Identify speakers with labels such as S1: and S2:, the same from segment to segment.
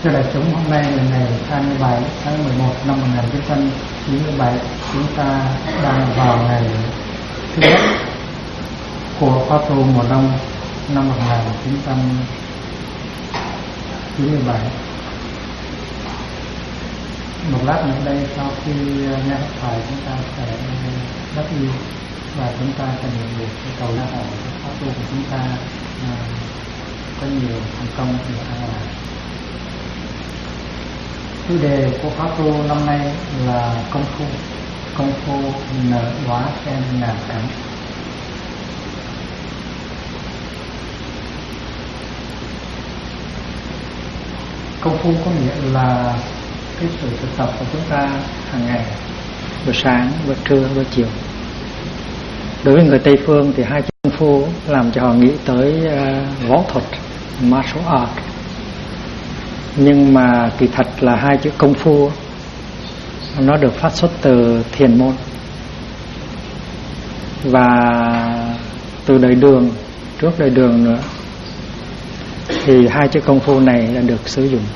S1: Thưa đại chúng, hôm nay là ngày 27 tháng 11 năm 1997. Chúng ta đang vào ngày thứ nhất của khóa tu mùa đông năm 1997. Một lát nữa đây, sau khi nghe pháp thoại, chúng ta sẽ đắp y và chúng ta sẽ nhận được cầu la hầu khóa tu của chúng ta có nhiều thành công và an lạc. Chủ đề của khóa tu năm nay là công phu nở hóa sen ngàn cánh. Công phu có nghĩa là cái sự thực tập của chúng ta hàng ngày, buổi sáng, buổi trưa, buổi chiều. Đối với người Tây phương thì hai chữ công phu làm cho họ nghĩ tới võ thuật, martial art. Nhưng mà kỳ thật là hai chữ công phu nó được phát xuất từ thiền môn, và từ đời Đường, trước đời Đường nữa thì hai chữ công phu này đã được sử dụng.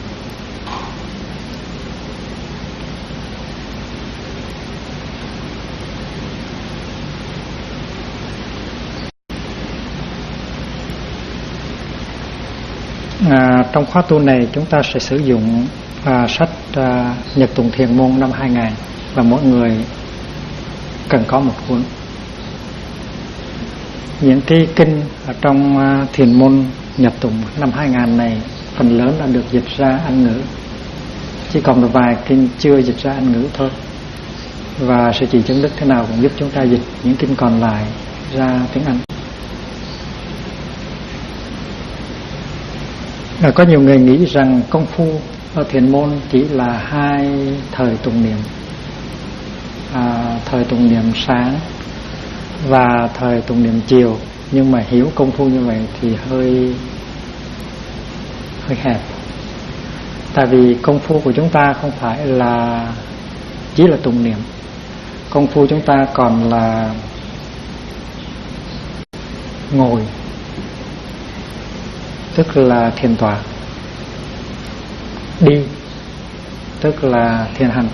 S1: Trong khóa tu này chúng ta sẽ sử dụng sách Nhật Tụng Thiền Môn năm 2000, và mỗi người cần có một cuốn. Những cái kinh ở trong Thiền Môn Nhật Tụng năm 2000 này phần lớn đã được dịch ra Anh ngữ, chỉ còn một vài kinh chưa dịch ra Anh ngữ thôi. Và sư chị Chứng Đức thế nào cũng giúp chúng ta dịch những kinh còn lại ra tiếng Anh. Có nhiều người nghĩ rằng công phu ở thiền môn chỉ là hai thời tụng niệm, thời tụng niệm sáng và thời tụng niệm chiều. Nhưng mà hiểu công phu như vậy thì hơi hẹp. Tại vì công phu của chúng ta không phải là chỉ là tụng niệm. Công phu chúng ta còn là ngồi, tức là thiền tọa, đi, tức là thiền hành,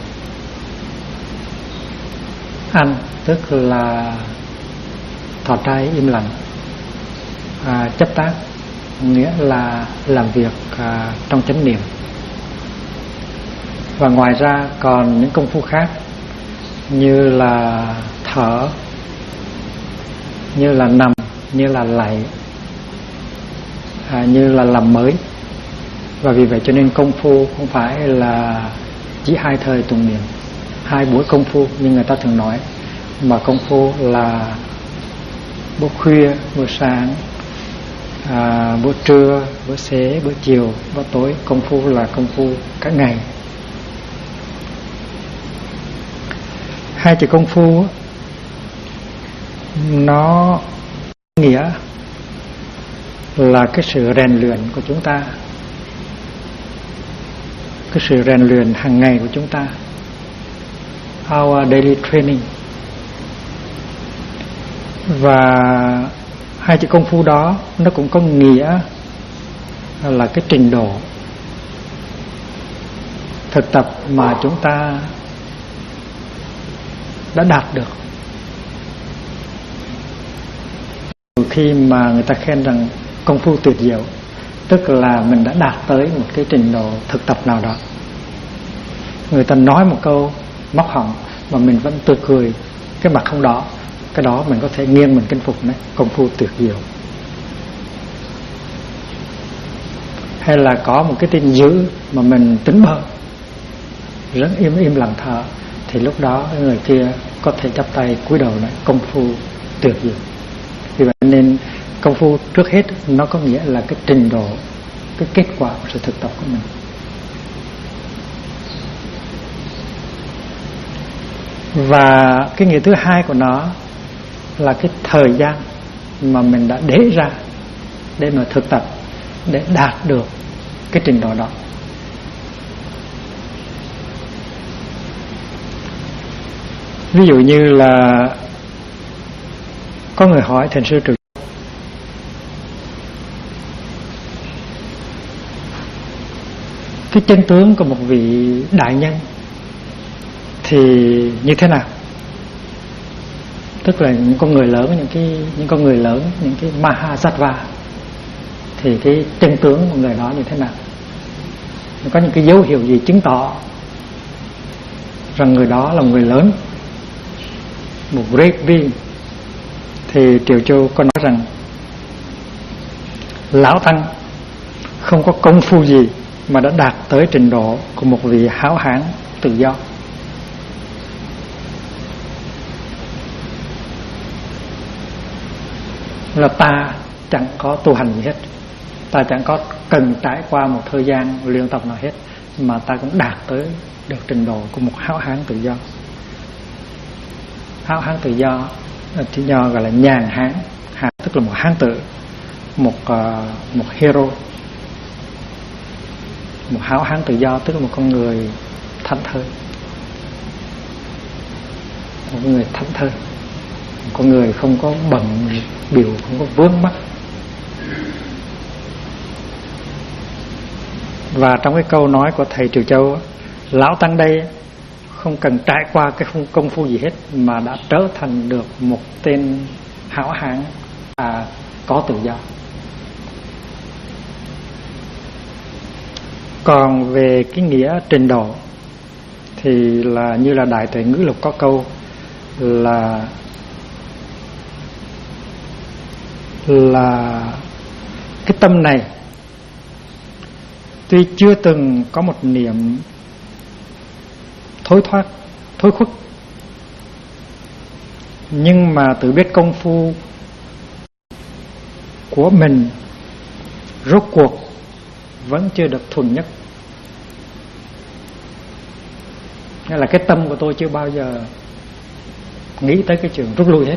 S1: ăn, tức là thọ trai im lặng, chấp tác, nghĩa là làm việc trong chánh niệm. Và ngoài ra còn những công phu khác như là thở, như là nằm, như là lạy, như là làm mới. Và vì vậy cho nên công phu không phải là chỉ hai thời tụng niệm, hai buổi công phu như người ta thường nói, mà công phu là buổi khuya, buổi sáng, buổi trưa, buổi xế, buổi chiều, buổi tối. Công phu là công phu cả ngày. Hai chữ công phu nó nghĩa là cái sự rèn luyện của chúng ta, cái sự rèn luyện hàng ngày của chúng ta, our daily training. Và hai chữ công phu đó nó cũng có nghĩa là cái trình độ thực tập mà chúng ta đã đạt được. Khi mà người ta khen rằng công phu tuyệt diệu, tức là mình đã đạt tới một cái trình độ thực tập nào đó. Người ta nói một câu móc họng mà mình vẫn tươi cười, cái mặt không đỏ, cái đó mình có thể nghiêng mình kinh phục đấy, công phu tuyệt diệu. Hay là có một cái tin dữ mà mình tính bơ, rất im lặng thở, thì lúc đó người kia có thể chắp tay cúi đầu nói công phu tuyệt diệu. Vì vậy nên công phu trước hết nó có nghĩa là cái trình độ, cái kết quả của sự thực tập của mình. Và cái nghĩa thứ hai của nó là cái thời gian mà mình đã để ra để mà thực tập, để đạt được cái trình độ đó. Ví dụ như là có người hỏi thiền sư Trừ, cái chân tướng của một vị đại nhân thì như thế nào? Tức là những con người lớn, những con người lớn, những cái Mahasattva, thì cái chân tướng của người đó như thế nào? Có những cái dấu hiệu gì chứng tỏ rằng người đó là một người lớn, một great being? Thì Triệu Châu có nói rằng Lão Tăng không có công phu gì mà đã đạt tới trình độ của một vị hảo hán tự do. Là ta chẳng có tu hành gì hết, ta chẳng có cần trải qua một thời gian luyện tập nào hết, mà ta cũng đạt tới được trình độ của một hảo hán tự do. Hảo hán tự do gọi là nhàn hán, hán tức là một hán tử, một hero. Một hảo hán tự do tức là một con người thảnh thơi, một người thảnh thơi, một con người không có bận biểu, không có vướng mắc. Và trong cái câu nói của thầy Triệu Châu, Lão Tăng đây không cần trải qua cái công phu gì hết mà đã trở thành được một tên hảo hán có tự do. Còn về cái nghĩa trình độ thì là như là Đại Tuệ Ngữ Lục có câu là cái tâm này tuy chưa từng có một niệm thối khuất, nhưng mà tự biết công phu của mình rốt cuộc vẫn chưa được thuần nhất. Nghĩa là cái tâm của tôi chưa bao giờ nghĩ tới cái chuyện rút lui hết.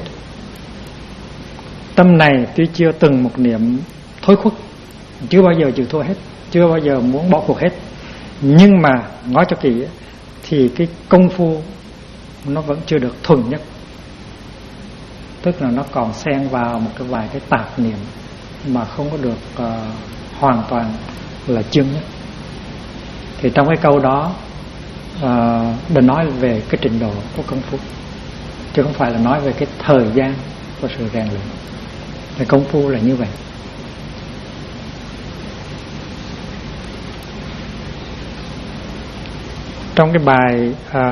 S1: Tâm này tuy chưa từng một niệm thối khuất, chưa bao giờ chịu thua hết, chưa bao giờ muốn bỏ cuộc hết, nhưng mà nói cho kỹ thì cái công phu nó vẫn chưa được thuần nhất. Tức là nó còn xen vào một cái vài cái tạp niệm mà không có được hoàn toàn là chân nhất. Thì trong cái câu đó đừng nói về cái trình độ của công phu, chứ không phải là nói về cái thời gian của sự rèn luyện. Thì công phu là như vậy. Trong cái bài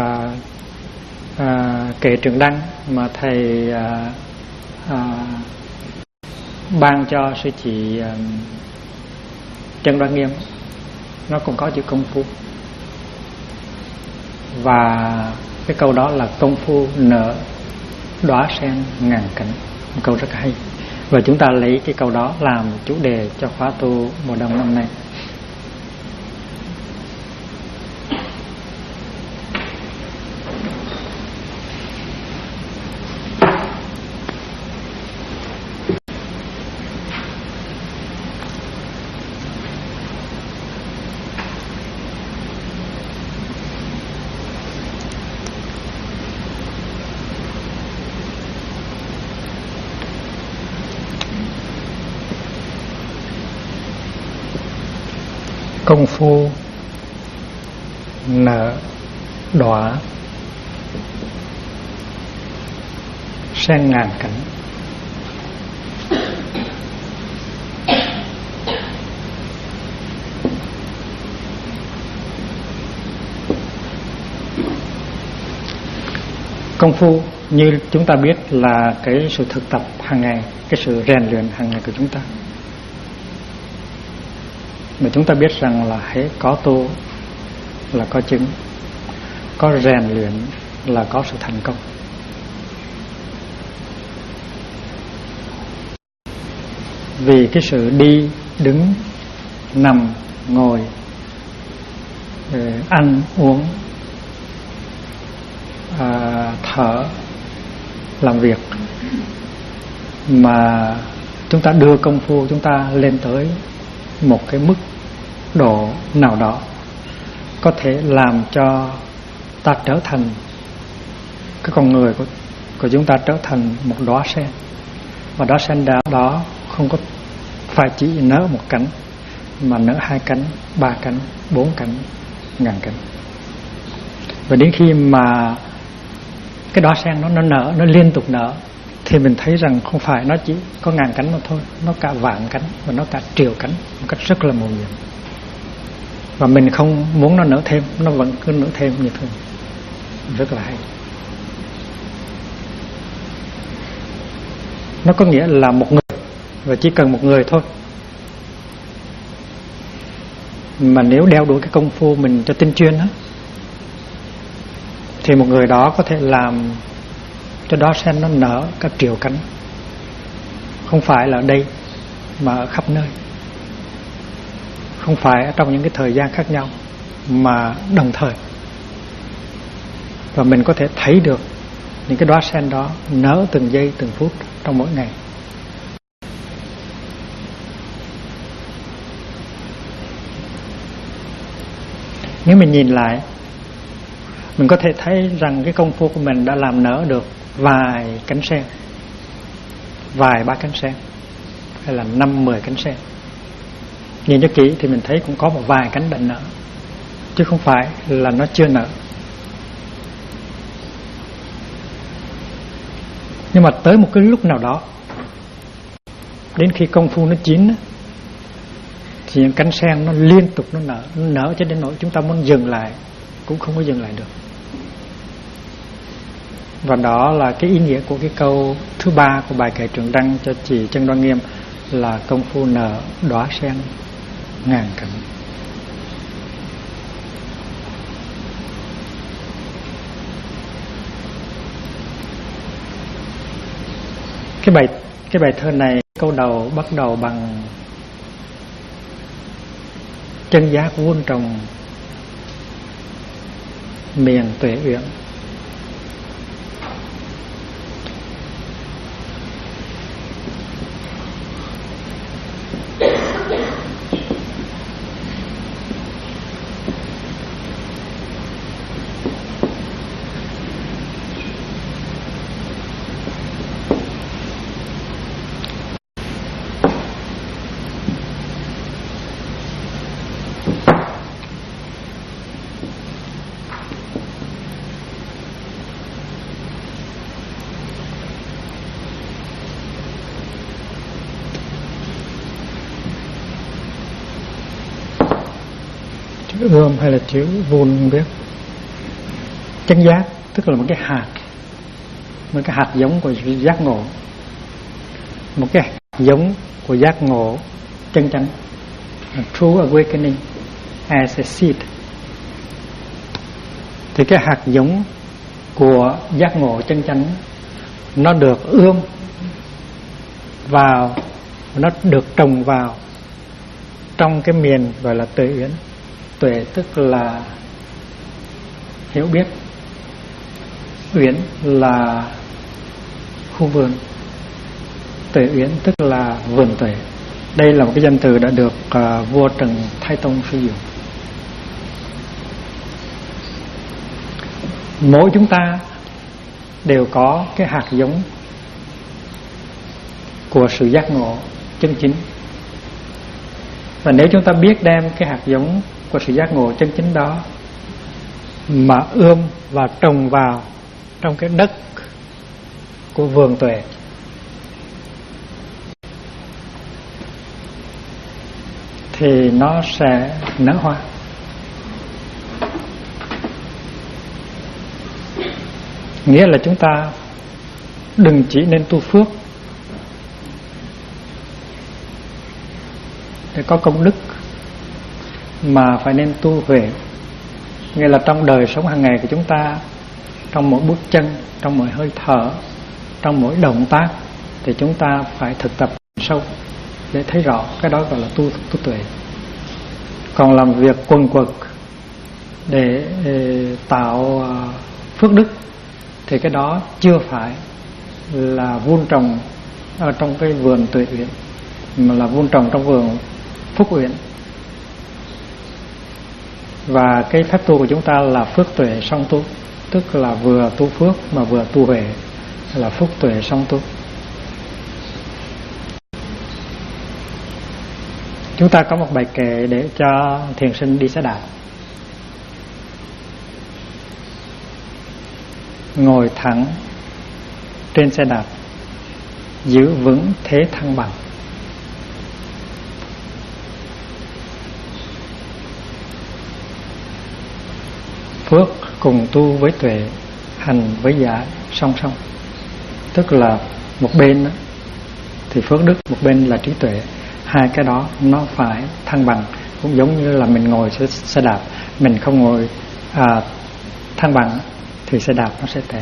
S1: kệ Trường Đăng mà thầy ban cho sư chị Trân Đoan Nghiêm, nó cũng có chữ công phu. Và cái câu đó là công phu nở đóa sen ngàn cánh, một câu rất hay. Và chúng ta lấy cái câu đó làm chủ đề cho khóa tu mùa đông năm nay. Công phu nở đóa sen ngàn cánh. Công phu như chúng ta biết là cái sự thực tập hàng ngày, cái sự rèn luyện hàng ngày của chúng ta. Mà chúng ta biết rằng là hễ có tu là có chứng, có rèn luyện là có sự thành công. Vì cái sự đi, đứng, nằm, ngồi, ăn, uống, thở, làm việc mà chúng ta đưa công phu chúng ta lên tới một cái mức độ nào đó, có thể làm cho ta trở thành cái con người của chúng ta trở thành một đóa sen. Và đóa sen đó không có phải chỉ nở một cánh, mà nở 2 cánh, 3 cánh, 4 cánh, ngàn cánh. Và đến khi mà cái đóa sen nó nở, nó liên tục nở, thì mình thấy rằng không phải nó chỉ có ngàn cánh mà thôi, nó cả vạn cánh và nó cả triệu cánh một cách rất là mầu nhiệm. Và mình không muốn nó nở thêm, nó vẫn cứ nở thêm như thường, rất là hay. Nó có nghĩa là một người, và chỉ cần một người thôi, mà nếu đeo đuổi cái công phu mình cho tinh chuyên đó, thì một người đó có thể làm cho đóa sen nó nở cả triệu cánh, không phải là ở đây mà ở khắp nơi, không phải ở trong những cái thời gian khác nhau, mà đồng thời. Và mình có thể thấy được những cái đóa sen đó nở từng giây từng phút trong mỗi ngày. Nếu mình nhìn lại, mình có thể thấy rằng cái công phu của mình đã làm nở được vài cánh sen, vài 3 cánh sen, hay là 5-10 cánh sen. Nhìn cho kỹ thì mình thấy cũng có một vài cánh đã nở, chứ không phải là nó chưa nở. Nhưng mà tới một cái lúc nào đó, đến khi công phu nó chín, thì những cánh sen nó liên tục nó nở cho đến nỗi chúng ta muốn dừng lại cũng không có dừng lại được. Và đó là cái ý nghĩa của cái câu thứ 3 của bài kệ Trường Đăng cho chị Chân Đoan Nghiêm, là công phu nở đóa sen ngàn cánh. Cái bài thơ này, câu đầu bắt đầu bằng chân giác vuông trồng miền tuệ uyển. Chữ ươm hay là chữ vun không biết. Chánh giác tức là một cái hạt giống của giác ngộ, một cái hạt giống của giác ngộ chân chánh, true awakening as a seed. Thì cái hạt giống của giác ngộ chân chánh nó được ươm vào, nó được trồng vào trong cái miền gọi là tuệ uyển. Tuệ tức là hiểu biết, uyển là khu vườn, tuệ uyển tức là vườn tuệ. Đây là một cái danh từ đã được vua Trần Thái Tông sử dụng. Mỗi chúng ta đều có cái hạt giống của sự giác ngộ chân chính. Và nếu chúng ta biết đem cái hạt giống của sự giác ngộ chân chính đó mà ươm và trồng vào trong cái đất của vườn tuệ, thì nó sẽ nở hoa. Nghĩa là chúng ta đừng chỉ nên tu phước để có công đức, mà phải nên tu huệ. Nghĩa là trong đời sống hàng ngày của chúng ta, trong mỗi bước chân, trong mỗi hơi thở, trong mỗi động tác, thì chúng ta phải thực tập sâu để thấy rõ. Cái đó gọi là tu tuệ. Còn làm việc quần quật để tạo phước đức thì cái đó chưa phải là vun trồng ở trong cái vườn tuệ uyển, mà là vun trồng trong vườn phúc uyển. Và cái phép tu của chúng ta là phước tuệ song tu, tức là vừa tu phước mà vừa tu huệ, là phúc tuệ song tu. Chúng ta có một bài kệ để cho thiền sinh đi xe đạp. Ngồi thẳng trên xe đạp, giữ vững thế thăng bằng. Phước cùng tu với tuệ, hành với giải song song. Tức là một bên đó, thì phước đức, một bên là trí tuệ. Hai cái đó nó phải thăng bằng. Cũng giống như là mình ngồi xe đạp, mình không ngồi thăng bằng thì xe đạp nó sẽ té.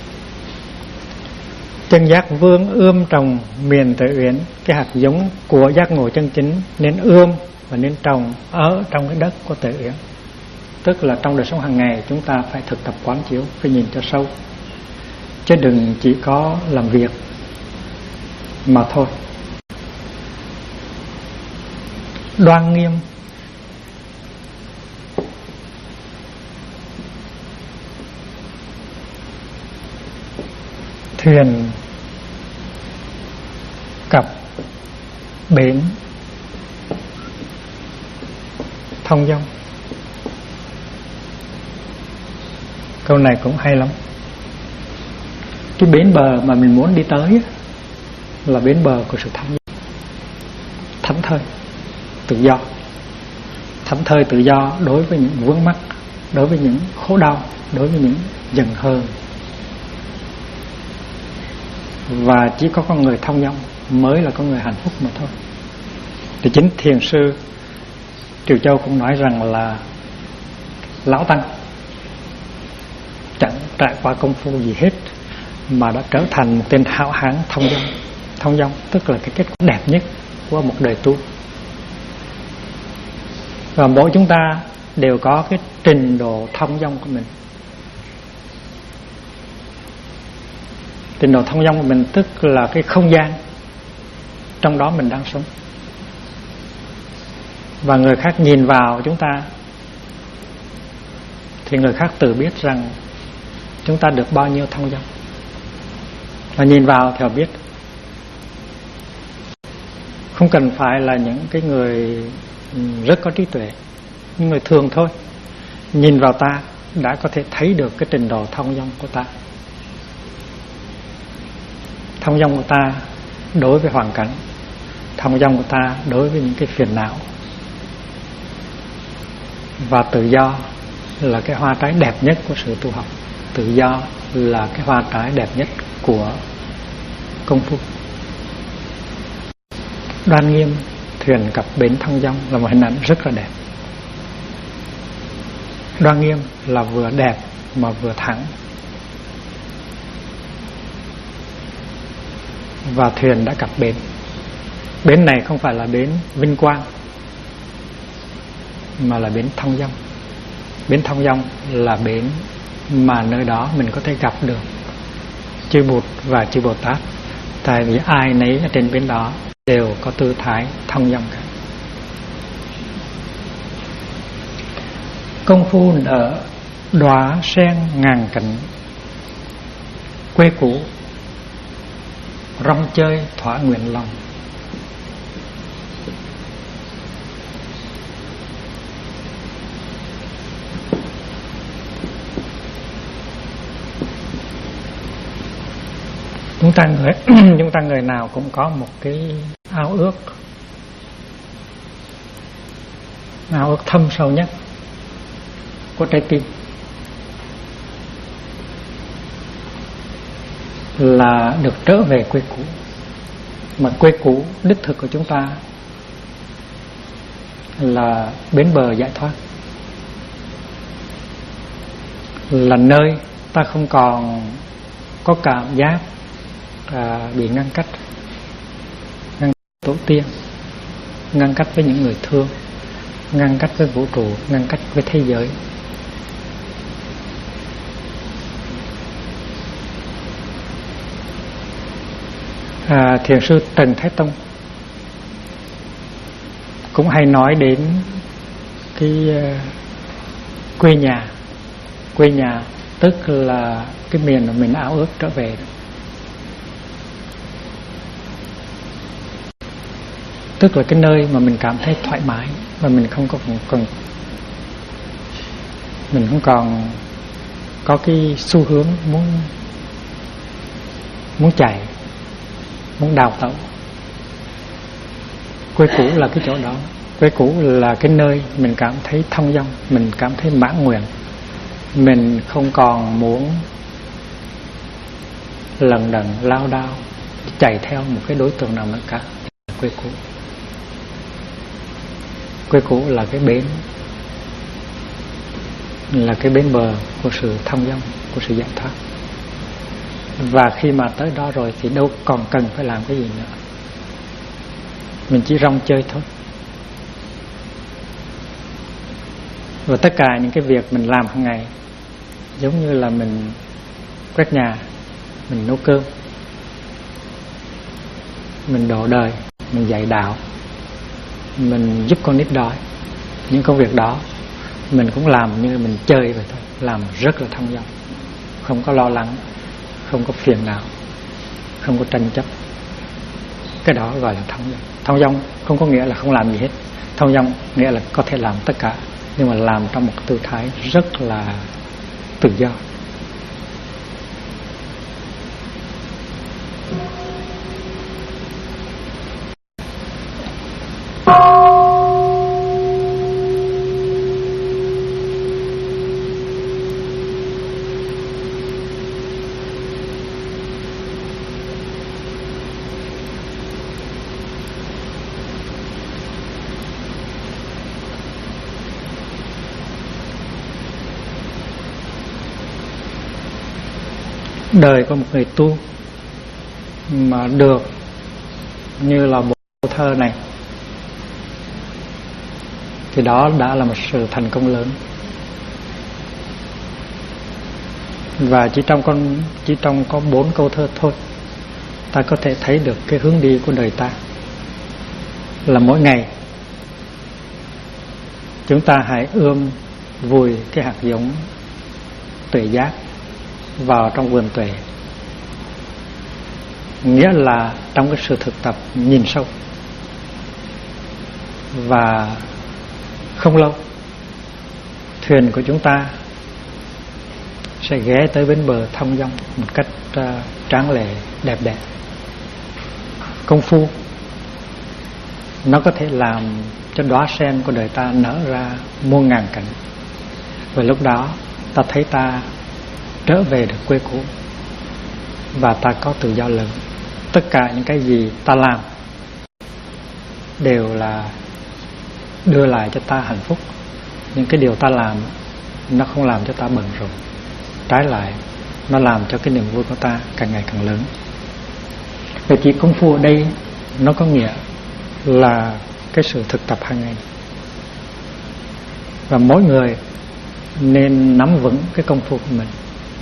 S1: Chân giác vương ươm trồng miền tự uyển. Cái hạt giống của giác ngộ chân chính nên ươm và nên trồng ở trong cái đất của tự uyển. Tức là trong đời sống hàng ngày chúng ta phải thực tập quán chiếu, phải nhìn cho sâu, chứ đừng chỉ có làm việc mà thôi. Đoan nghiêm. Thuyền cập bến thông dong. Câu này cũng hay lắm. Cái bến bờ mà mình muốn đi tới là bến bờ của sự thảnh thơi, tự do. Thảnh thơi tự do đối với những vướng mắc, đối với những khổ đau, đối với những giận hờn. Và chỉ có con người thông dong mới là con người hạnh phúc mà thôi. Thì chính thiền sư Triều Châu cũng nói rằng là lão tăng chẳng trải qua công phu gì hết mà đã trở thành một tên hảo hán thông dong. Thông dong tức là cái kết quả đẹp nhất của một đời tu. Và mỗi chúng ta đều có cái trình độ thông dong của mình. Trình độ thông dong của mình tức là cái không gian trong đó mình đang sống. Và người khác nhìn vào chúng ta thì người khác tự biết rằng chúng ta được bao nhiêu thông dong. Và nhìn vào thì họ biết. Không cần phải là những cái người rất có trí tuệ, những người thường thôi, nhìn vào ta đã có thể thấy được cái trình độ thông dong của ta. Thông dong của ta đối với hoàn cảnh, thông dong của ta đối với những cái phiền não. Và tự do là cái hoa trái đẹp nhất của sự tu học. Tự do là cái hoa trái đẹp nhất của công phu. Đoan nghiêm, thuyền cập bến thông dong là một hình ảnh rất là đẹp. Đoan nghiêm là vừa đẹp mà vừa thẳng. Và thuyền đã cập bến. Bến này không phải là bến vinh quang mà là bến thông dong. Bến thông dong là bến mà nơi đó mình có thể gặp được chư Bụt và chư Bồ Tát. Tại vì ai nấy ở trên bến đó đều có tư thái thông dong cả. Công phu nở đóa sen ngàn cánh, quê cũ rong chơi thỏa nguyện lòng. Chúng ta người nào cũng có một cái ao ước thâm sâu nhất của trái tim, là được trở về quê cũ. Mà quê cũ đích thực của chúng ta là bến bờ giải thoát, là nơi ta không còn có cảm giác bị ngăn cách tổ tiên, ngăn cách với những người thương, ngăn cách với vũ trụ, ngăn cách với thế giới. Thiền sư Trần Thái Tông cũng hay nói đến cái quê nhà tức là cái miền mà mình ao ước trở về. tức là cái nơi mà mình cảm thấy thoải mái và mình không còn có cái xu hướng muốn chạy, muốn đào tẩu. Quê cũ là cái chỗ đó. Quê cũ là cái nơi mình cảm thấy thông dong, mình cảm thấy mãn nguyện, mình không còn muốn lần đần lao đao chạy theo một cái đối tượng nào nữa cả. Quê cũ, quê cũ là cái bến, là cái bến bờ của sự thông dong, của sự giải thoát. Và khi mà tới đó rồi thì đâu còn cần phải làm cái gì nữa, mình chỉ rong chơi thôi. Và tất cả những cái việc mình làm hàng ngày, giống như là mình quét nhà, mình nấu cơm, mình độ đời, mình dạy đạo, mình giúp con nít đói, những công việc đó mình cũng làm như mình chơi vậy thôi, làm rất là thông dong, không có lo lắng, không có phiền não, không có tranh chấp. Cái đó gọi là thông dong. Thông dong không có nghĩa là không làm gì hết. Thông dong nghĩa là có thể làm tất cả, nhưng mà làm trong một tư thái rất là tự do. Đời của một người tu mà được như là bộ thơ này thì đó đã là một sự thành công lớn. Và chỉ trong có 4 câu thơ thôi, ta có thể thấy được cái hướng đi của đời ta. Là mỗi ngày chúng ta hãy ươm vùi cái hạt giống tuệ giác vào trong vườn tuệ, nghĩa là trong cái sự thực tập nhìn sâu. Và không lâu thuyền của chúng ta sẽ ghé tới bến bờ thông dong một cách tráng lệ, đẹp đẽ. Công phu nó có thể làm cho đóa sen của đời ta nở ra muôn ngàn cảnh. Và lúc đó ta thấy ta trở về được quê cũ và ta có tự do lớn. Tất cả những cái gì ta làm đều là đưa lại cho ta hạnh phúc. Những cái điều ta làm nó không làm cho ta bận rộn, trái lại nó làm cho cái niềm vui của ta càng ngày càng lớn. Vậy thì công phu ở đây nó có nghĩa là cái sự thực tập hàng ngày. Và mỗi người nên nắm vững cái công phu của mình.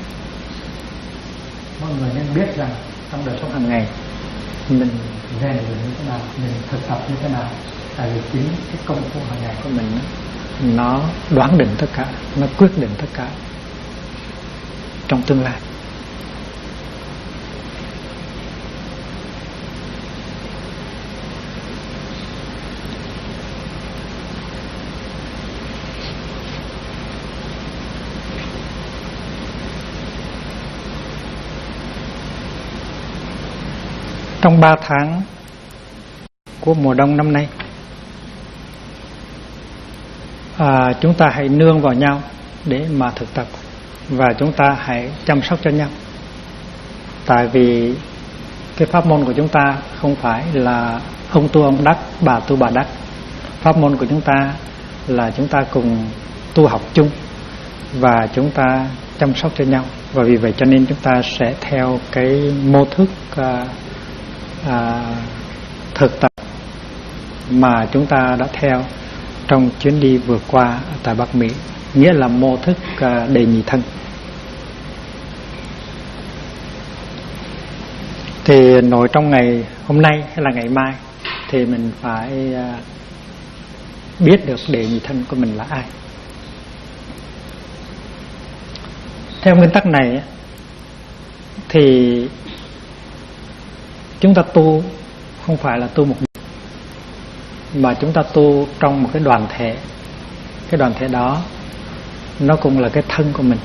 S1: Mọi người nên biết rằng trong đời sống hàng ngày mình rèn luyện như thế nào, mình thực tập như thế nào. Tại vì chính cái công phu hàng ngày của mình nó đoán định tất cả, nó quyết định tất cả trong tương lai. Trong 3 tháng của mùa đông năm nay, chúng ta hãy nương vào nhau để mà thực tập, và chúng ta hãy chăm sóc cho nhau. Tại vì cái pháp môn của chúng ta không phải là ông tu ông đắc, bà tu bà đắc. Pháp môn của chúng ta là chúng ta cùng tu học chung và chúng ta chăm sóc cho nhau. Và vì vậy cho nên chúng ta sẽ theo cái mô thức thực tập mà chúng ta đã theo trong chuyến đi vừa qua tại Bắc Mỹ, nghĩa là mô thức đề nhị thân. Thì nội trong ngày hôm nay hay là ngày mai thì mình phải biết được đề nhị thân của mình là ai. Theo nguyên tắc này thì chúng ta tu không phải là tu một mình, mà chúng ta tu trong một cái đoàn thể. Cái đoàn thể đó nó cũng là cái thân của mình.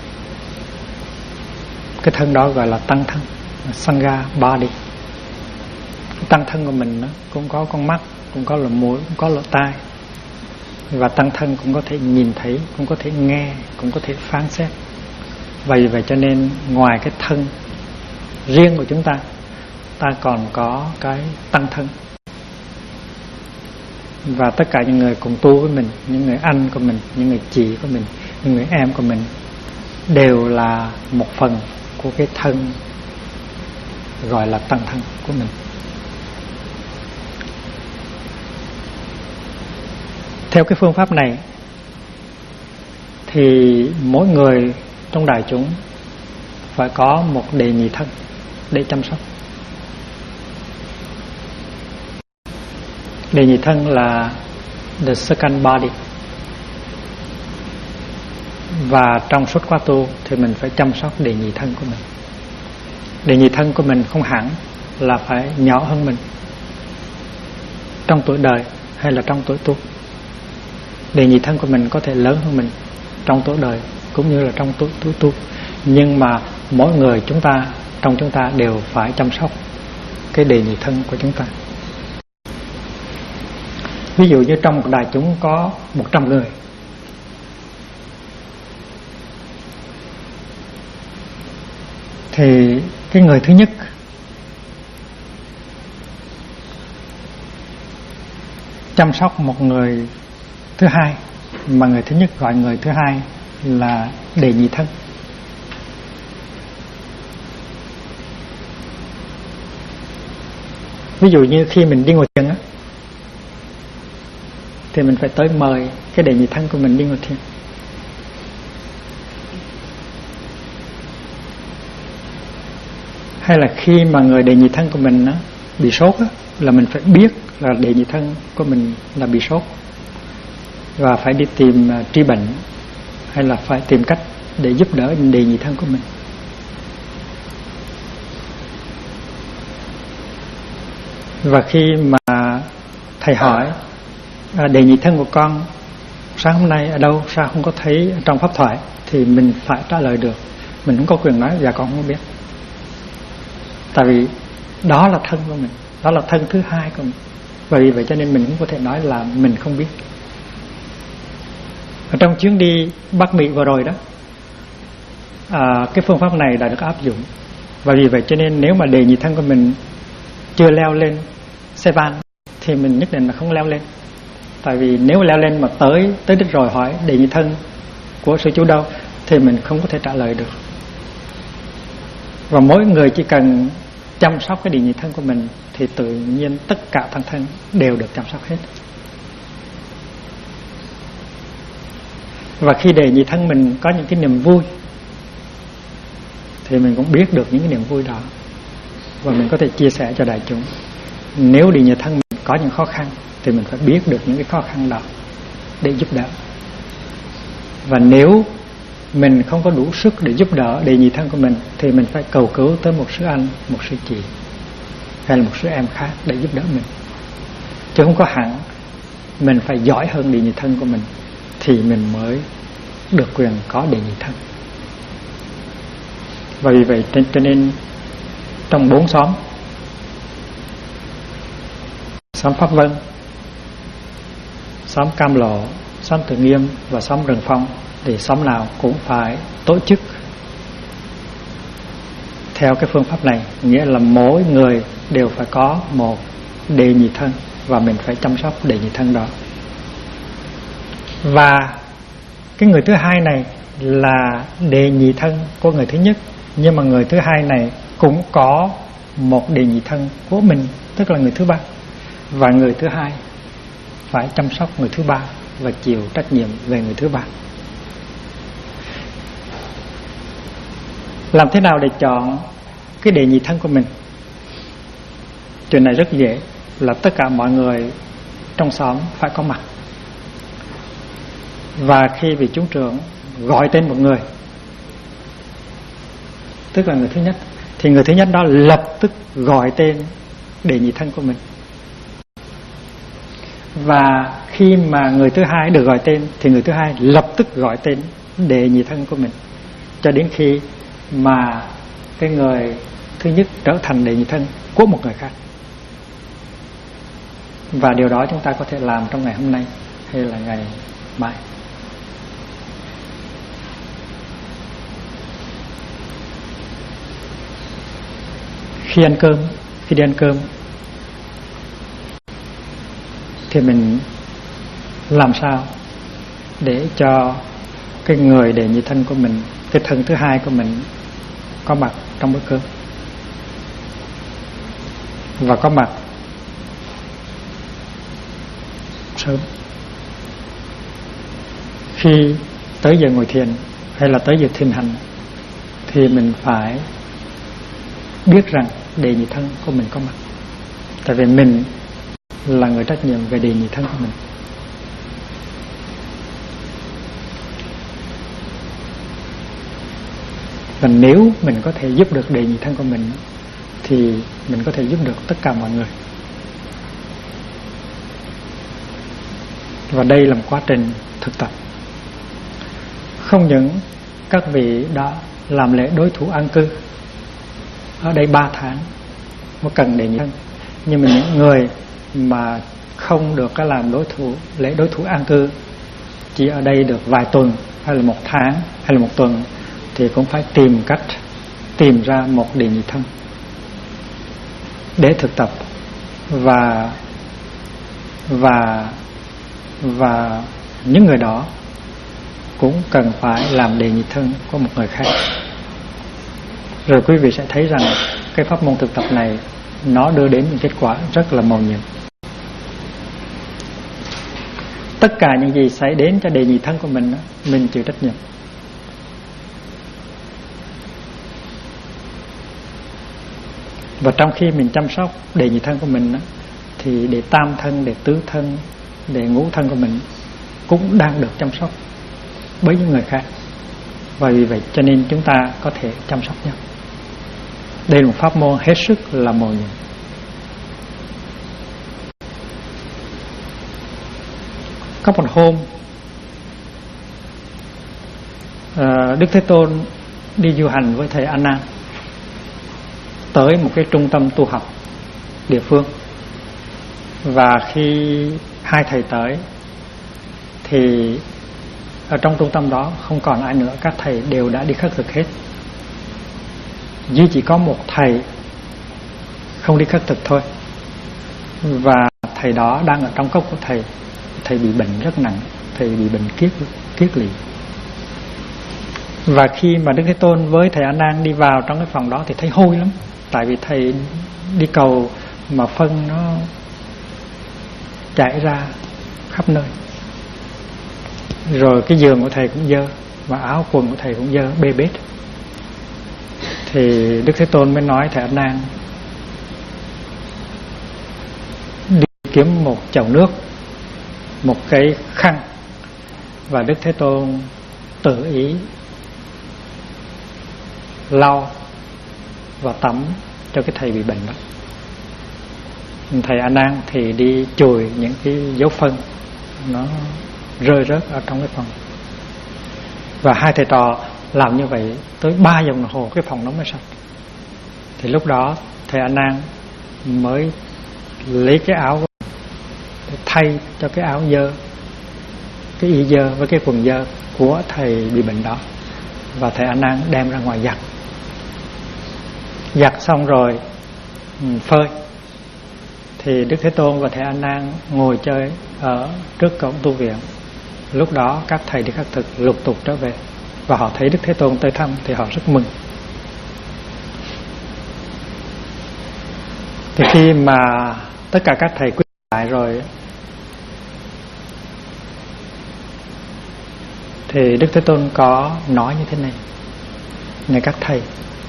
S1: Cái thân đó gọi là tăng thân, Sangha body. Cái tăng thân của mình nó cũng có con mắt, cũng có lỗ mũi, cũng có lỗ tai. Và tăng thân cũng có thể nhìn thấy, cũng có thể nghe, cũng có thể phán xét. Vậy cho nên ngoài cái thân riêng của chúng ta, ta còn có cái tăng thân. Và tất cả những người cùng tu với mình, những người anh của mình, những người chị của mình, những người em của mình, đều là một phần của cái thân gọi là tăng thân của mình. Theo cái phương pháp này thì mỗi người trong đại chúng phải có một đề nhị thân để chăm sóc. Đề nhị thân là the second body. Và trong suốt khóa tu thì mình phải chăm sóc đề nhị thân của mình. Đề nhị thân của mình không hẳn là phải nhỏ hơn mình trong tuổi đời hay là trong tuổi tu. Đề nhị thân của mình có thể lớn hơn mình trong tuổi đời cũng như là trong tuổi tu. Nhưng mà mỗi người trong chúng ta đều phải chăm sóc cái đề nhị thân của chúng ta. Ví dụ như trong một đại chúng có 100 người, thì cái người thứ nhất chăm sóc một người thứ hai, mà người thứ nhất gọi người thứ hai là đề nhị thân. Ví dụ như khi mình đi ngồi thiền á, thì mình phải tới mời cái đề nhị thân của mình đi ngồi thiền. Hay là khi mà người đề nhị thân của mình á, bị sốt á, là mình phải biết là đề nhị thân của mình là bị sốt và phải đi tìm trị bệnh, hay là phải tìm cách để giúp đỡ đề nhị thân của mình. Và khi mà thầy hỏi đề nhị thân của con sáng hôm nay ở đâu, sao không có thấy trong pháp thoại, thì mình phải trả lời được. Mình không có quyền nói dạ con không biết. Tại vì đó là thân của mình, đó là thân thứ hai của mình. Vì vậy cho nên mình cũng có thể nói là mình không biết. Ở trong chuyến đi Bắc Mỹ vừa rồi đó, cái phương pháp này đã được áp dụng. Và vì vậy cho nên nếu mà đề nhị thân của mình chưa leo lên xe van thì mình nhất định là không leo lên. Tại vì nếu leo lên mà tới đích rồi hỏi đề nhị thân của sư chú đâu, thì mình không có thể trả lời được. Và mỗi người chỉ cần chăm sóc cái đề nhị thân của mình thì tự nhiên tất cả tăng thân đều được chăm sóc hết. Và khi đề nhị thân mình có những cái niềm vui thì mình cũng biết được những cái niềm vui đó, và mình có thể chia sẻ cho đại chúng. Nếu đề nhị thân mình có những khó khăn thì mình phải biết được những cái khó khăn đó để giúp đỡ. Và nếu mình không có đủ sức để giúp đỡ đề nhị thân của mình thì mình phải cầu cứu tới một sư anh, một sư chị hay là một sư em khác để giúp đỡ mình. Chứ không có hẳn mình phải giỏi hơn đề nhị thân của mình thì mình mới được quyền có đề nhị thân. Và vì vậy cho nên trong 4 xóm, xóm Pháp Vân, xóm Cam Lộ, xóm Từ Nghiêm và xóm Rừng Phong, thì xóm nào cũng phải tổ chức theo cái phương pháp này. Nghĩa là mỗi người đều phải có một đề nhị thân và mình phải chăm sóc đề nhị thân đó. Và cái người thứ hai này là đề nhị thân của người thứ nhất, nhưng mà người thứ hai này cũng có một đề nhị thân của mình, tức là người thứ ba. Và người thứ hai phải chăm sóc người thứ ba và chịu trách nhiệm về người thứ ba. Làm thế nào để chọn cái đề nhị thân của mình? Chuyện này rất dễ, là tất cả mọi người trong xóm phải có mặt. Và khi vị chúng trưởng gọi tên một người, tức là người thứ nhất, thì người thứ nhất đó lập tức gọi tên đề nhị thân của mình. Và khi mà người thứ hai được gọi tên thì người thứ hai lập tức gọi tên đệ nhị thân của mình, cho đến khi mà cái người thứ nhất trở thành đệ nhị thân của một người khác. Và điều đó chúng ta có thể làm trong ngày hôm nay hay là ngày mai. Khi đi ăn cơm thì mình làm sao để cho cái người đệ nhị thân của mình, cái thân thứ hai của mình có mặt trong bữa cơm, và có mặt sớm. Khi tới giờ ngồi thiền hay là tới giờ thiền hành thì mình phải biết rằng đệ nhị thân của mình có mặt, tại vì mình là người trách nhiệm về đệ nhị thân của mình. Và nếu mình có thể giúp được đệ nhị thân của mình thì mình có thể giúp được tất cả mọi người. Và đây là một quá trình thực tập. Không những các vị đã làm lễ đối thủ an cư ở đây 3 tháng mới cần đệ nhị thân, nhưng mà những người mà không được cái làm lễ đối thủ an cư, chỉ ở đây được vài tuần hay là 1 tháng hay là 1 tuần, thì cũng phải tìm cách tìm ra một đệ nhị thân để thực tập. Và những người đó cũng cần phải làm đệ nhị thân của một người khác. Rồi quý vị sẽ thấy rằng cái pháp môn thực tập này nó đưa đến những kết quả rất là mầu nhiệm. Tất cả những gì xảy đến cho đệ nhị thân của mình chịu trách nhiệm. Và trong khi mình chăm sóc đệ nhị thân của mình thì đệ tam thân, đệ tứ thân, đệ ngũ thân của mình cũng đang được chăm sóc bởi những người khác. Và vì vậy cho nên chúng ta có thể chăm sóc nhau. Đây là một pháp môn hết sức là mầu nhiệm. Có một hôm Đức Thế Tôn đi du hành với thầy A Nan tới một cái trung tâm tu học địa phương. Và khi hai thầy tới thì ở trong trung tâm đó không còn ai nữa, các thầy đều đã đi khất thực hết. Duy chỉ có một thầy không đi khất thực thôi. Và thầy đó đang ở trong cốc của thầy. Thầy bị bệnh rất nặng, thầy bị bệnh kiết lỵ. Và khi mà Đức Thế Tôn với thầy A Nan đi vào trong cái phòng đó thì thấy hôi lắm, tại vì thầy đi cầu mà phân nó chảy ra khắp nơi. Rồi cái giường của thầy cũng dơ, và áo quần của thầy cũng dơ bê bết. Thì Đức Thế Tôn mới nói thầy A Nan đi kiếm một chậu nước, một cái khăn, và Đức Thế Tôn tự ý lau và tắm cho cái thầy bị bệnh đó. Thầy A Nan thì đi chùi những cái dấu phân nó rơi rớt ở trong cái phòng. Và hai thầy trò làm như vậy tới 3 giờ đồng hồ cái phòng nó mới sạch. Thì lúc đó thầy A Nan mới lấy cái áo để thay cho cái áo dơ, cái y dơ với cái quần dơ của thầy bị bệnh đó. Và thầy A Nan đem ra ngoài giặt. Giặt xong rồi phơi. Thì Đức Thế Tôn và thầy A Nan ngồi chơi ở trước cổng tu viện. Lúc đó các thầy đi khất thực lục tục trở về, và họ thấy Đức Thế Tôn tới thăm thì họ rất mừng. Thì khi mà tất cả các thầy quyết lại rồi thì Đức Thế Tôn có nói như thế này: này các thầy,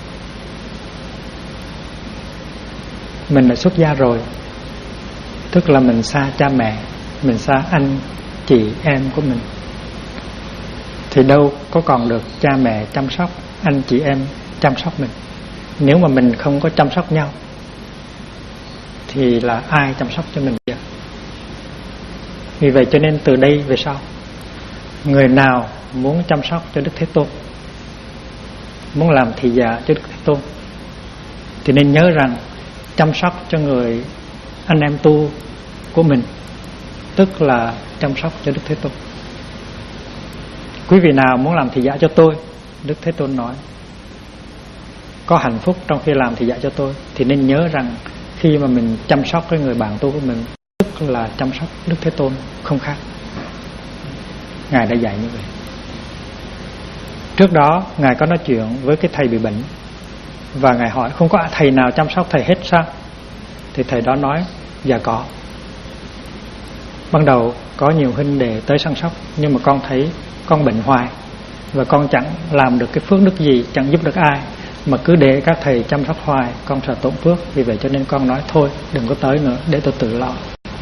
S1: mình đã xuất gia rồi, tức là mình xa cha mẹ, mình xa anh chị em của mình, thì đâu có còn được cha mẹ chăm sóc, anh chị em chăm sóc mình. Nếu mà mình không có chăm sóc nhau thì là ai chăm sóc cho mình giờ? Vì vậy cho nên từ đây về sau, người nào muốn chăm sóc cho Đức Thế Tôn, muốn làm thị giả cho Đức Thế Tôn, thì nên nhớ rằng chăm sóc cho người anh em tu của mình, tức là chăm sóc cho Đức Thế Tôn. Quý vị nào muốn làm thị giả cho tôi, Đức Thế Tôn nói, có hạnh phúc trong khi làm thị giả cho tôi, thì nên nhớ rằng khi mà mình chăm sóc cái người bạn tu của mình, tức là chăm sóc Đức Thế Tôn, không khác. Ngài đã dạy như vậy. Trước đó Ngài có nói chuyện với cái thầy bị bệnh, và Ngài hỏi không có thầy nào chăm sóc thầy hết sao? Thì thầy đó nói dạ có. Ban đầu có nhiều huynh đệ tới săn sóc, nhưng mà con thấy con bệnh hoài, và con chẳng làm được cái phước đức gì, chẳng giúp được ai, mà cứ để các thầy chăm sóc hoài, con sợ tổn phước. Vì vậy cho nên con nói thôi đừng có tới nữa, để tôi tự lo.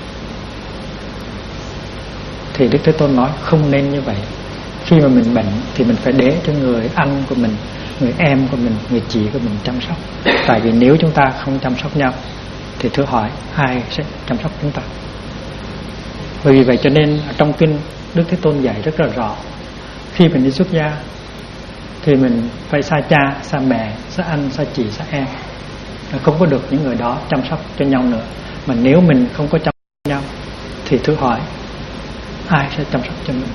S1: Thì Đức Thế Tôn nói không nên như vậy. Khi mà mình bệnh thì mình phải để cho người anh của mình, người em của mình, người chị của mình chăm sóc. Tại vì nếu chúng ta không chăm sóc nhau thì thử hỏi ai sẽ chăm sóc chúng ta. Bởi vì vậy cho nên trong kinh Đức Thế Tôn dạy rất là rõ, khi mình đi xuất gia thì mình phải xa cha, xa mẹ, xa anh, xa chị, xa em, không có được những người đó chăm sóc cho nhau nữa. Mà nếu mình không có chăm sóc nhau thì thử hỏi ai sẽ chăm sóc cho mình.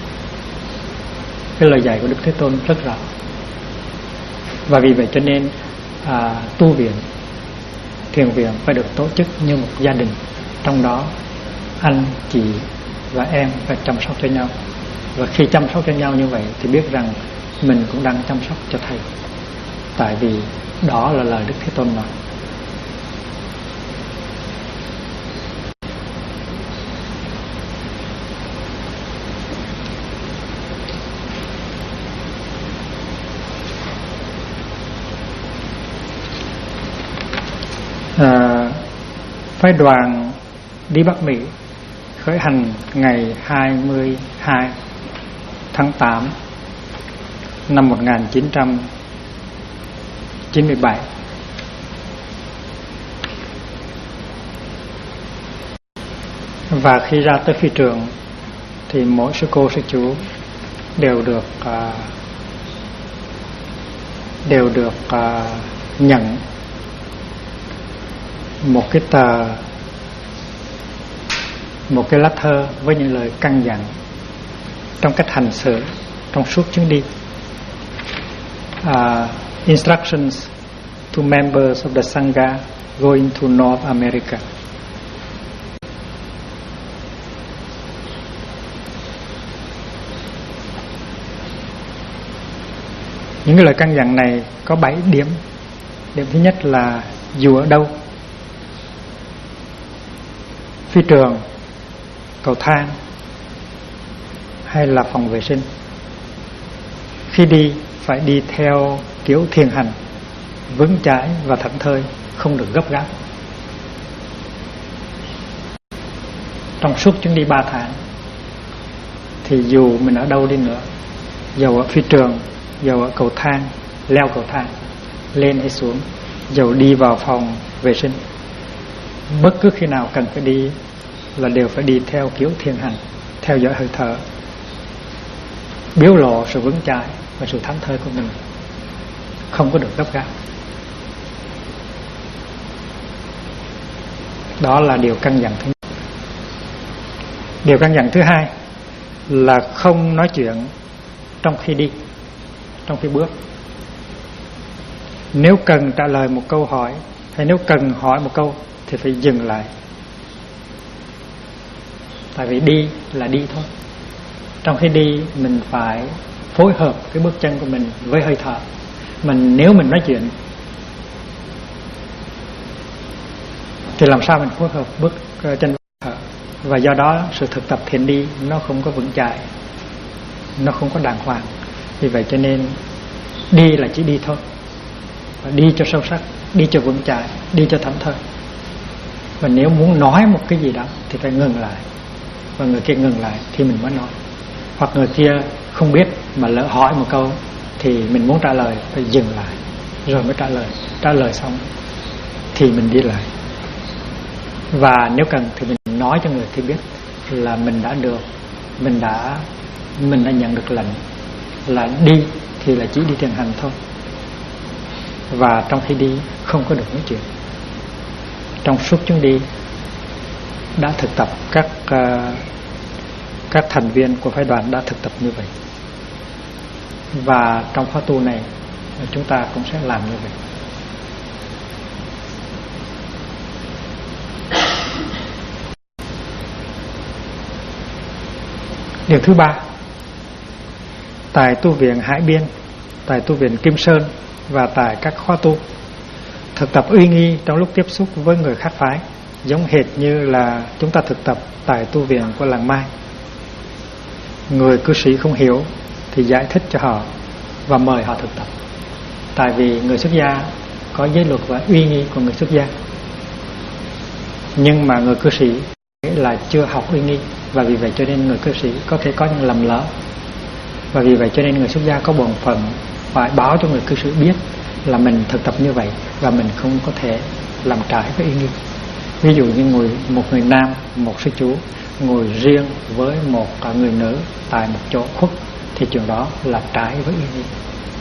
S1: Cái lời dạy của Đức Thế Tôn rất rõ. Và vì vậy cho nên tu viện, thiền viện phải được tổ chức như một gia đình, trong đó anh, chị và em phải chăm sóc cho nhau. Và khi chăm sóc cho nhau như vậy thì biết rằng mình cũng đang chăm sóc cho thầy. Tại vì đó là lời Đức Thế Tôn nói. Phái đoàn đi Bắc Mỹ khởi hành ngày 22 tháng 8 năm 1997. Và khi ra tới phi trường thì mỗi sư cô sư chú đều được nhận một cái lá thơ với những lời căn dặn trong cách hành xử trong suốt chuyến đi. Instructions to members of the Sangha going to North America. Những cái lời căn dặn này có 7 điểm. Điểm thứ nhất là dù ở đâu, phi trường, cầu thang hay là phòng vệ sinh, khi đi phải đi theo kiểu thiền hành, vững chãi và thảnh thơi, không được gấp gáp. Trong suốt chuyến đi 3 tháng thì dù mình ở đâu đi nữa, dầu ở phi trường, dầu ở cầu thang, leo cầu thang lên hay xuống, dầu đi vào phòng vệ sinh, bất cứ khi nào cần phải đi là đều phải đi theo kiểu thiền hành, theo dõi hơi thở, biểu lộ sự vững chãi và sự thảnh thơi của mình, không có được gấp gáp. Đó là điều căn dặn thứ nhất. Điều căn dặn thứ hai là không nói chuyện trong khi đi, trong khi bước. Nếu cần trả lời một câu hỏi hay nếu cần hỏi một câu thì phải dừng lại. Tại vì đi là đi thôi. Trong khi đi mình phải phối hợp cái bước chân của mình với hơi thở. Nếu mình nói chuyện thì làm sao mình phối hợp bước chân với thở. Và do đó sự thực tập thiền đi nó không có vững chãi, nó không có đàng hoàng. Vì vậy cho nên đi là chỉ đi thôi, và đi cho sâu sắc, đi cho vững chãi, đi cho thảnh thơi. Và nếu muốn nói một cái gì đó thì phải ngừng lại, và người kia ngừng lại thì mình mới nói. Hoặc người kia không biết mà lỡ hỏi một câu thì mình muốn trả lời phải dừng lại rồi mới trả lời. Trả lời xong thì mình đi lại. Và nếu cần thì mình nói cho người kia biết là mình đã nhận được lệnh là đi thì là chỉ đi thiền hành thôi. Và trong khi đi không có được nói chuyện. Trong suốt chuyến đi đã thực tập, các thành viên của phái đoàn đã thực tập như vậy. Và trong khóa tu này chúng ta cũng sẽ làm như vậy. Điều thứ ba, tại tu viện Hải Biên, tại tu viện Kim Sơn và tại các khóa tu, thực tập uy nghi trong lúc tiếp xúc với người khác phái, giống hệt như là chúng ta thực tập tại tu viện của làng Mai. Người cư sĩ không hiểu thì giải thích cho họ và mời họ thực tập. Tại vì người xuất gia có giới luật và uy nghi của người xuất gia, nhưng mà người cư sĩ là chưa học uy nghi, và vì vậy cho nên người cư sĩ có thể có những lầm lỡ. Và vì vậy cho nên người xuất gia có bổn phận phải báo cho người cư sĩ biết là mình thực tập như vậy và mình không có thể làm trái với uy nghi. Ví dụ như một người nam, một sư chú ngồi riêng với một người nữ tại một chỗ khuất thì chuyện đó là trái với uy nghi.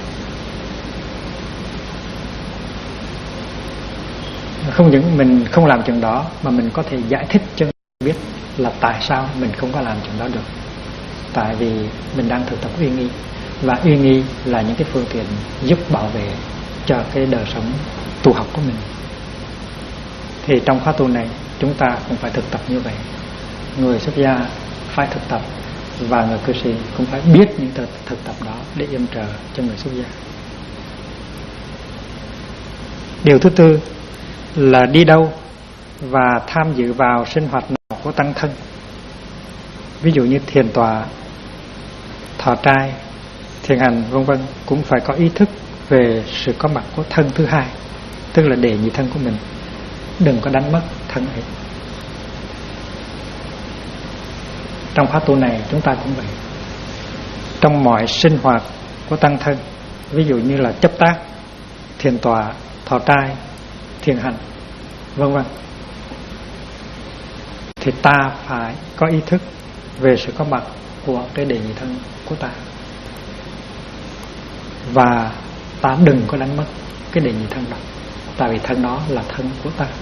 S1: Không những mình không làm chuyện đó mà mình có thể giải thích cho người biết là tại sao mình không có làm chuyện đó được. Tại vì mình đang thực tập uy nghi, và uy nghi là những cái phương tiện giúp bảo vệ cho cái đời sống tu học của mình. Thì trong khóa tu này chúng ta cũng phải thực tập như vậy. Người xuất gia phải thực tập, và người cư sĩ cũng phải biết những thực tập đó để yểm trợ cho người xuất gia. Điều thứ tư là đi đâu và tham dự vào sinh hoạt nào của tăng thân. Ví dụ như thiền tọa, thọ trai, thiền hành vân vân, cũng phải có ý thức về sự có mặt của thân thứ hai, tức là đệ nhị thân của mình. Đừng có đánh mất thân ấy. Trong khóa tu này chúng ta cũng vậy. Trong mọi sinh hoạt của tăng thân, ví dụ như là chấp tác, thiền tọa, thọ trai, thiền hành vân vân, thì ta phải có ý thức về sự có mặt của cái đệ nhị thân của ta, và ta đừng có đánh mất cái đệ nhị thân đó, tại vì thân đó là thân của ta.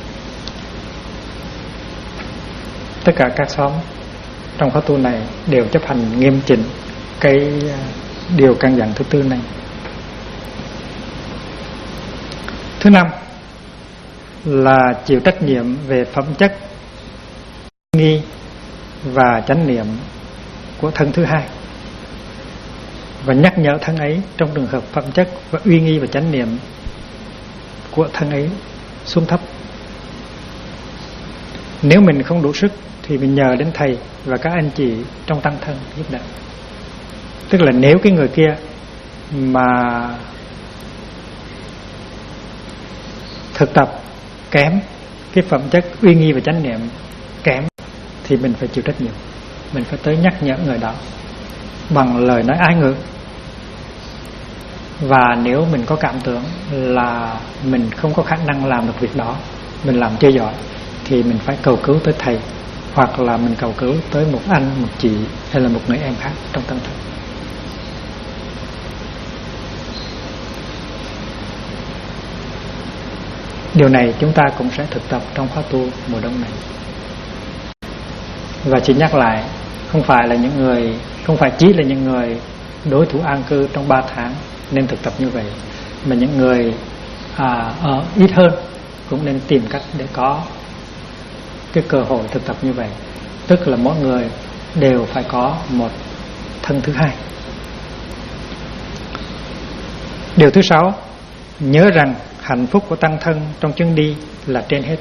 S1: Tất cả các xóm trong khóa tu này đều chấp hành nghiêm chỉnh cái điều căn dặn thứ tư này. Thứ năm là chịu trách nhiệm về phẩm chất nghi và chánh niệm của thân thứ hai, và nhắc nhở thân ấy trong trường hợp phẩm chất và uy nghi và chánh niệm của thân ấy xuống thấp. Nếu mình không đủ sức thì mình nhờ đến thầy và các anh chị trong tăng thân giúp đỡ. Tức là nếu cái người kia mà thực tập kém, cái phẩm chất uy nghi và chánh niệm kém, thì mình phải chịu trách nhiệm. Mình phải tới nhắc nhở người đó bằng lời nói ái ngữ. Và nếu mình có cảm tưởng là mình không có khả năng làm được việc đó, mình làm chưa giỏi, thì mình phải cầu cứu tới thầy, hoặc là mình cầu cứu tới một anh, một chị hay là một người em khác trong tăng thân. Điều này chúng ta cũng sẽ thực tập trong khóa tu mùa đông này. Và chỉ nhắc lại, không phải chỉ là những người đối thủ an cư trong 3 tháng nên thực tập như vậy, mà những người ở ít hơn cũng nên tìm cách để có cái cơ hội thực tập như vậy. Tức là mỗi người đều phải có một thân thứ hai. Điều thứ 6, nhớ rằng hạnh phúc của tăng thân trong chuyến đi là trên hết.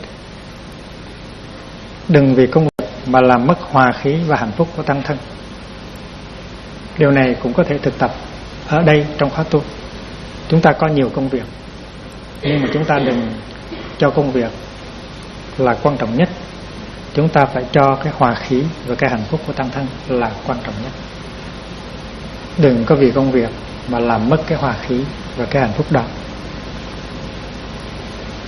S1: Đừng vì công việc mà làm mất hòa khí và hạnh phúc của tăng thân. Điều này cũng có thể thực tập ở đây trong khóa tu. Chúng ta có nhiều công việc, nhưng mà chúng ta đừng cho công việc là quan trọng nhất. Chúng ta phải cho cái hòa khí và cái hạnh phúc của tăng thân là quan trọng nhất. Đừng có vì công việc mà làm mất cái hòa khí và cái hạnh phúc đó.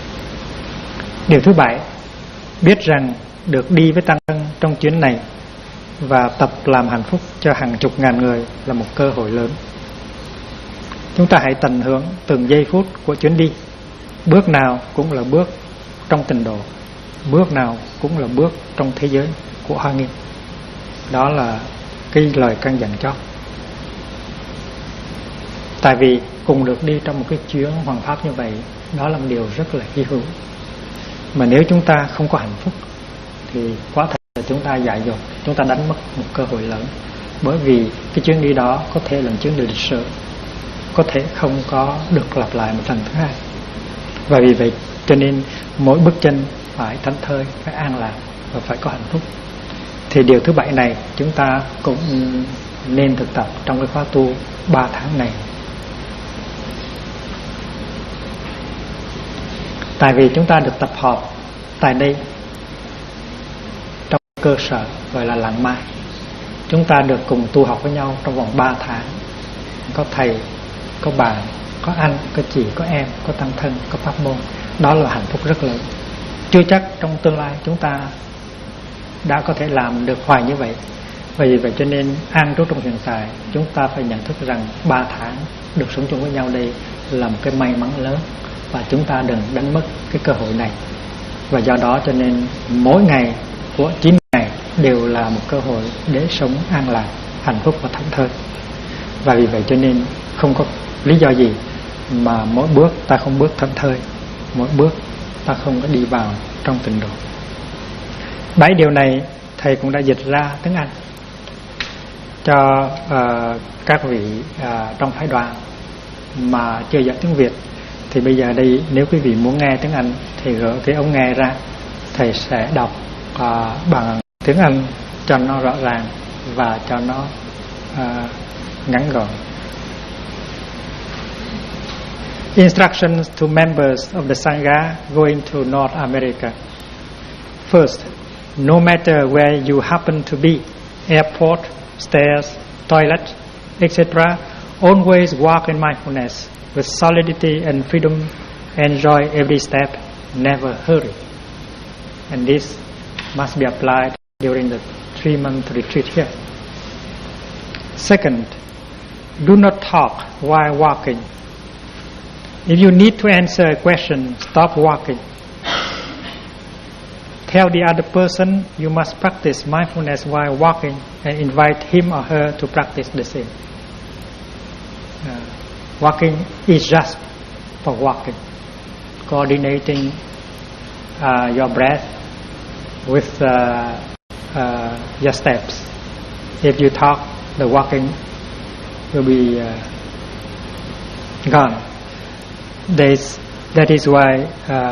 S1: Điều thứ 7, biết rằng được đi với tăng thân trong chuyến này và tập làm hạnh phúc cho hàng chục ngàn người là một cơ hội lớn. Chúng ta hãy tận hưởng từng giây phút của chuyến đi. Bước nào cũng là bước trong tịnh độ, bước nào cũng là bước trong thế giới của Hoa Nghiêm. Đó là cái lời căn dặn cho. Tại vì cùng được đi trong một cái chuyến hoàng pháp như vậy, đó là một điều rất là hy hữu. Mà nếu chúng ta không có hạnh phúc thì quá thật là chúng ta dại dột, chúng ta đánh mất một cơ hội lớn. Bởi vì cái chuyến đi đó có thể là chuyến đi lịch sử, có thể không có được lặp lại một lần thứ hai. Và vì vậy cho nên mỗi bước chân phải thảnh thơi, phải an lạc và phải có hạnh phúc. Thì điều thứ 7 này chúng ta cũng nên thực tập trong cái khóa tu 3 tháng này. Tại vì chúng ta được tập hợp tại đây trong cơ sở gọi là Làng Mai. Chúng ta được cùng tu học với nhau trong vòng 3 tháng. Có thầy, có bạn, có anh, có chị, có em, có tăng thân, có pháp môn. Đó là hạnh phúc rất lớn. Chưa chắc trong tương lai chúng ta đã có thể làm được hoài như vậy. Vì vậy cho nên an trú trong hiện tại, chúng ta phải nhận thức rằng 3 tháng được sống chung với nhau đây là một cái may mắn lớn. Và chúng ta đừng đánh mất cái cơ hội này. Và do đó cho nên mỗi ngày của 9 ngày đều là một cơ hội để sống an lạc, hạnh phúc và thảnh thơi. Và vì vậy cho nên không có lý do gì mà mỗi bước ta không bước thảnh thơi, mỗi bước ta không có đi vào trong tịnh độ. 7 điều này thầy cũng đã dịch ra tiếng Anh cho các vị trong phái đoàn mà chưa dịch tiếng Việt. Thì bây giờ đây nếu quý vị muốn nghe tiếng Anh thì gỡ cái ống nghe ra, thầy sẽ đọc bằng tiếng Anh cho nó rõ ràng và cho nó ngắn gọn. Instructions to members of the Sangha going to North America. First, no matter where you happen to be, airport, stairs, toilet, etc., always walk in mindfulness with solidity and freedom. Enjoy every step, never hurry. And this must be applied during the 3-month retreat here. Second, do not talk while walking. If you need to answer a question, stop walking. Tell the other person you must practice mindfulness while walking and invite him or her to practice the same. Walking is just for walking. Coordinating your breath with your steps. If you talk, the walking will be gone. That is why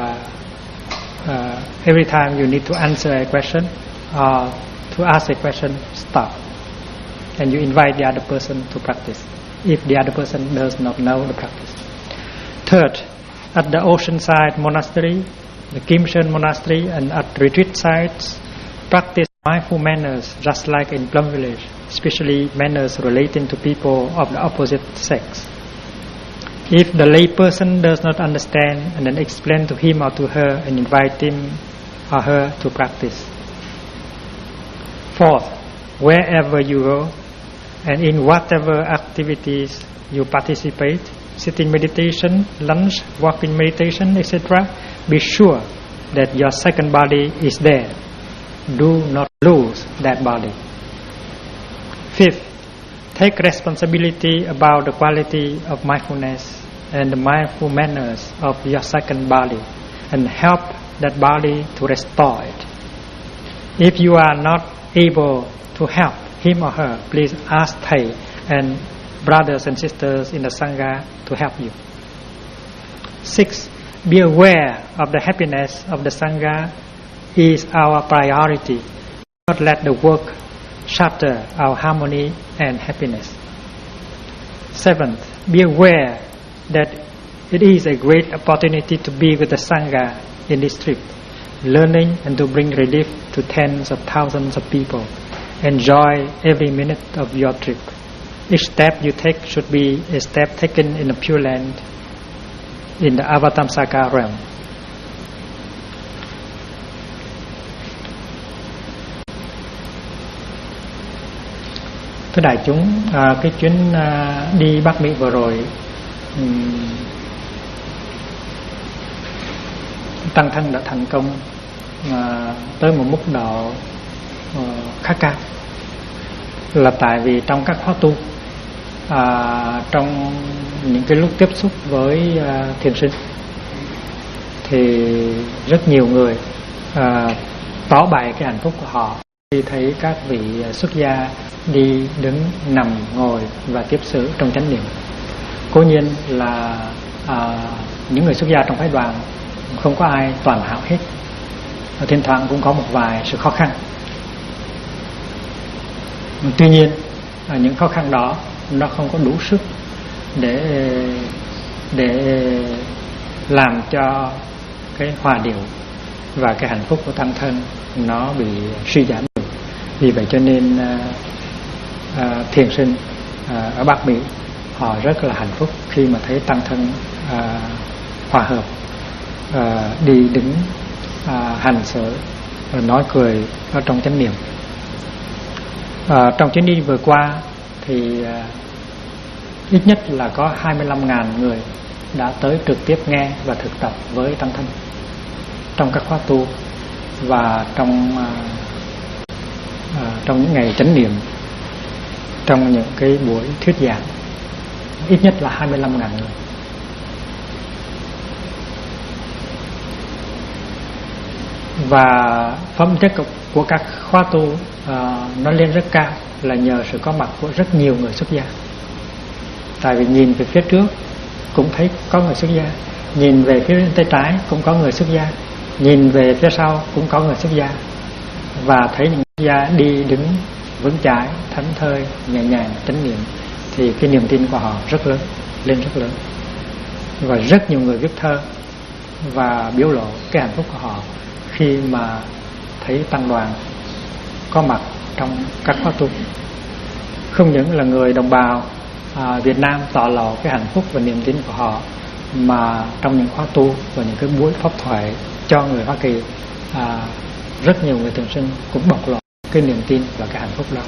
S1: every time you need to answer a question or to ask a question, stop. And you invite the other person to practice, if the other person does not know the practice. Third, at the Oceanside Monastery, the Kimshen Monastery, and at retreat sites, practice mindful manners just like in Plum Village, especially manners relating to people of the opposite sex. If the lay person does not understand, and then explain to him or to her and invite him or her to practice. Fourth, wherever you go and in whatever activities you participate, sitting meditation, lunch, walking meditation, etc., be sure that your second body is there. Do not lose that body. Fifth, take responsibility about the quality of mindfulness and the mindful manners of your second body and help that body to restore it. If you are not able to help him or her, please ask Thầy and brothers and sisters in the Sangha to help you. 6. Be aware of the happiness of the Sangha is our priority. Do not let the work shatter our harmony and happiness. 7th, be aware that it is a great opportunity to be with the Sangha in this trip, learning and to bring relief to tens of thousands of people. Enjoy every minute of your trip. Each step you take should be a step taken in the Pure Land, in the Avatamsaka realm. Thưa đại chúng, cái chuyến đi Bắc Mỹ vừa rồi, tăng thân đã thành công tới một mức độ khá cao, là tại vì trong các khóa tu, trong những cái lúc tiếp xúc với thiền sinh thì rất nhiều người tỏ bày cái hạnh phúc của họ khi thấy các vị xuất gia đi, đứng, nằm, ngồi và tiếp xử trong chánh niệm. Cố nhiên là những người xuất gia trong phái đoàn không có ai toàn hảo hết, thỉnh thoảng cũng có một vài sự khó khăn. Tuy nhiên những khó khăn đó nó không có đủ sức để làm cho cái hòa điệu và cái hạnh phúc của tăng thân nó bị suy giảm. Vì vậy cho nên thiền sinh ở Bắc Mỹ họ rất là hạnh phúc khi mà thấy tăng thân hòa hợp, đi đứng, hành xử, nói cười ở trong chánh niệm. Trong chuyến đi vừa qua thì ít nhất là có 25.000 người đã tới trực tiếp nghe và thực tập với tăng thân trong các khóa tu và trong những ngày chánh niệm, trong những cái buổi thuyết giảng, ít nhất là 25.000 người. Và phẩm chất của các khóa tu nó lên rất cao là nhờ sự có mặt của rất nhiều người xuất gia. Tại vì nhìn về phía trước cũng thấy có người xuất gia, nhìn về phía tay trái cũng có người xuất gia, nhìn về phía sau cũng có người xuất gia, và thấy những xuất gia đi đứng vững chãi, thảnh thơi, nhẹ nhàng, chánh niệm, thì cái niềm tin của họ rất lớn, lên rất lớn. Và rất nhiều người viết thơ và biểu lộ cái hạnh phúc của họ khi mà thấy tăng đoàn có mặt trong các khóa tu. Không những là người đồng bào Việt Nam tỏ lộ cái hạnh phúc và niềm tin của họ, mà trong những khóa tu và những cái buổi pháp thoại cho người Hoa Kỳ, rất nhiều người thiền sinh cũng bộc lộ cái niềm tin và cái hạnh phúc đó.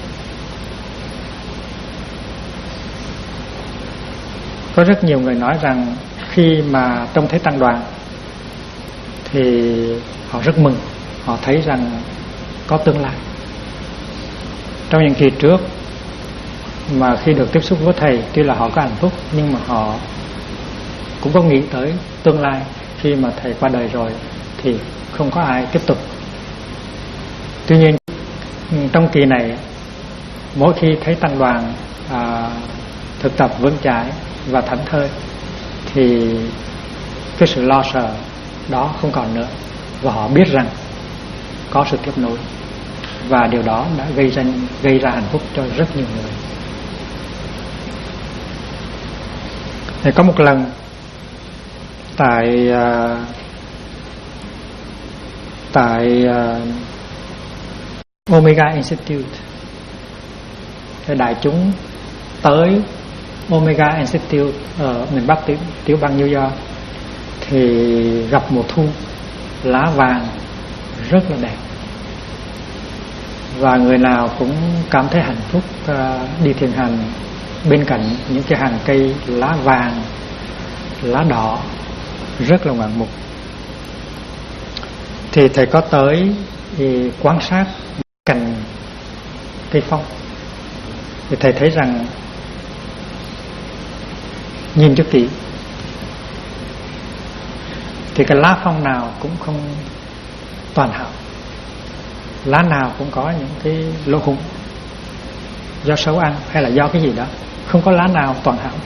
S1: Có rất nhiều người nói rằng khi mà trông thấy tăng đoàn thì họ rất mừng, họ thấy rằng có tương lai. Trong những kỳ trước mà khi được tiếp xúc với thầy, tuy là họ có hạnh phúc nhưng mà họ cũng có nghĩ tới tương lai, khi mà thầy qua đời rồi thì không có ai tiếp tục. Tuy nhiên trong kỳ này, mỗi khi thấy tăng đoàn thực tập vững chãi và thảnh thơi thì cái sự lo sợ đó không còn nữa, và họ biết rằng có sự tiếp nối, và điều đó đã gây ra hạnh phúc cho rất nhiều người. Thì có một lần tại Omega Institute, thì đại chúng tới Omega Institute ở miền Bắc tiểu bang New York thì gặp mùa thu, lá vàng rất là đẹp, và người nào cũng cảm thấy hạnh phúc đi thiền hành bên cạnh những cái hàng cây lá vàng, lá đỏ rất là ngoạn mục. Thì thầy có tới thì quan sát cành cây phong, thì thầy thấy rằng nhìn cho kỹ thì cái lá phong nào cũng không toàn hảo, lá nào cũng có những cái lỗ hổng do sâu ăn hay là do cái gì đó, không có lá nào toàn hảo.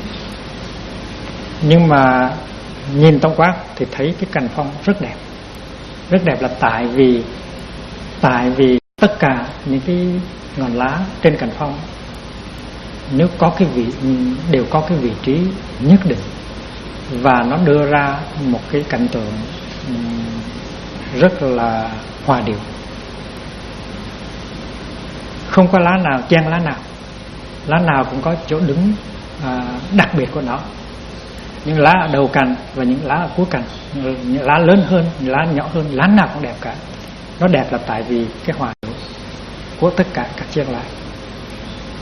S1: Nhưng mà nhìn tổng quát thì thấy cái cành phong rất đẹp. Rất đẹp là tại vì tất cả những cái ngọn lá trên cành phong nếu có đều có cái vị trí nhất định, và nó đưa ra một cái cảnh tượng rất là hòa điệu. Không có lá nào chen lá nào cũng có chỗ đứng đặc biệt của nó. Những lá ở đầu cành và những lá ở cuối cành, những lá lớn hơn, những lá nhỏ hơn, lá nào cũng đẹp cả. Nó đẹp là tại vì cái hòa điệu của tất cả các chen lá.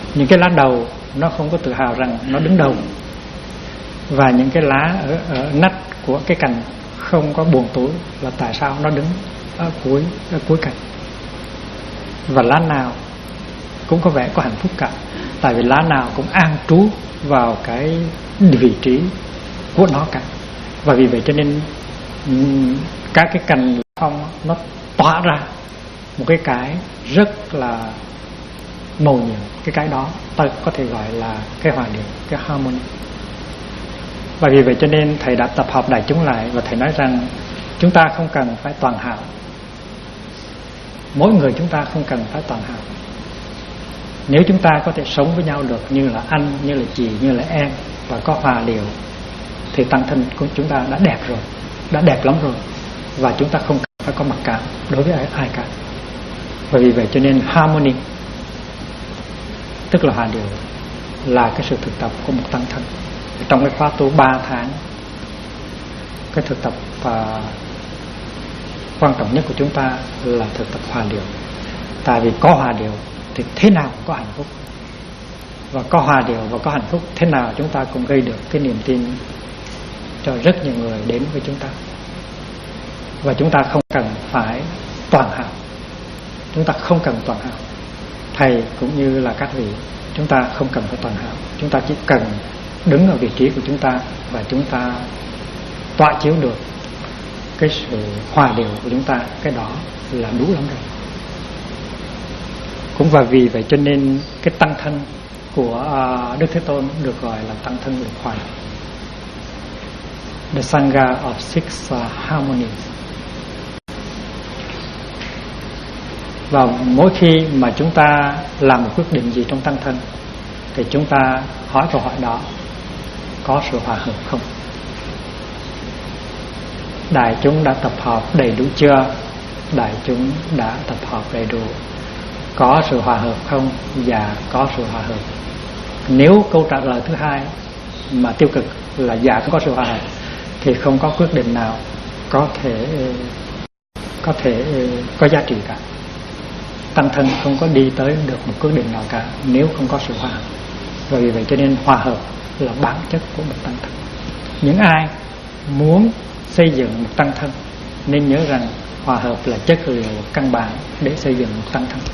S1: Những cái lá đầu nó không có tự hào rằng nó đứng đầu, và những cái lá ở nách của cái cành không có buồn tủi là tại sao nó đứng ở cuối cành. Và lá nào cũng có vẻ có hạnh phúc cả, tại vì lá nào cũng an trú vào cái vị trí của nó cả. Và vì vậy cho nên các cái cành phong nó tỏa ra một cái rất là mầu nhiệm. Cái đó ta có thể gọi là cái hòa điệu, cái harmony. Và vì vậy cho nên thầy đã tập hợp đại chúng lại, và thầy nói rằng chúng ta không cần phải toàn hảo. Mỗi người chúng ta không cần phải toàn hảo. Nếu chúng ta có thể sống với nhau được như là anh, như là chị, như là em, và có hòa điệu, thì tăng thân của chúng ta đã đẹp rồi, đã đẹp lắm rồi. Và chúng ta không cần phải có mặc cảm đối với ai cả. Và vì vậy cho nên harmony, tức là hòa điệu, là cái sự thực tập của một tăng thân. Trong cái khóa tu 3 tháng, cái thực tập quan trọng nhất của chúng ta là thực tập hòa điệu. Tại vì có hòa điệu thì thế nào cũng có hạnh phúc, và có hòa điệu và có hạnh phúc thế nào chúng ta cũng gây được cái niềm tin cho rất nhiều người đến với chúng ta. Và chúng ta không cần phải toàn hảo. Chúng ta không cần toàn hảo. Thầy cũng như là các vị, chúng ta không cần phải toàn hảo. Chúng ta chỉ cần đứng ở vị trí của chúng ta, và chúng ta tỏa chiếu được cái sự hòa điệu của chúng ta. Cái đó là đủ lắm rồi. Cũng và vì vậy cho nên cái tăng thân của Đức Thế Tôn được gọi là tăng thân lục hòa. The Sangha of Six Harmonies. Và mỗi khi mà chúng ta làm một quyết định gì trong tăng thân, thì chúng ta hỏi câu hỏi đó: có sự hòa hợp không? Đại chúng đã tập hợp đầy đủ chưa? Đại chúng đã tập hợp đầy đủ. Có sự hòa hợp không? Dạ, có sự hòa hợp. Nếu câu trả lời thứ hai mà tiêu cực là dạ không có sự hòa hợp, thì không có quyết định nào có thể có giá trị cả. Tăng thân không có đi tới được một quyết định nào cả nếu không có sự hòa hợp. Và vì vậy cho nên hòa hợp là bản chất của một tăng thân. Những ai muốn xây dựng một tăng thân nên nhớ rằng hòa hợp là chất liệu căn bản để xây dựng một tăng thân.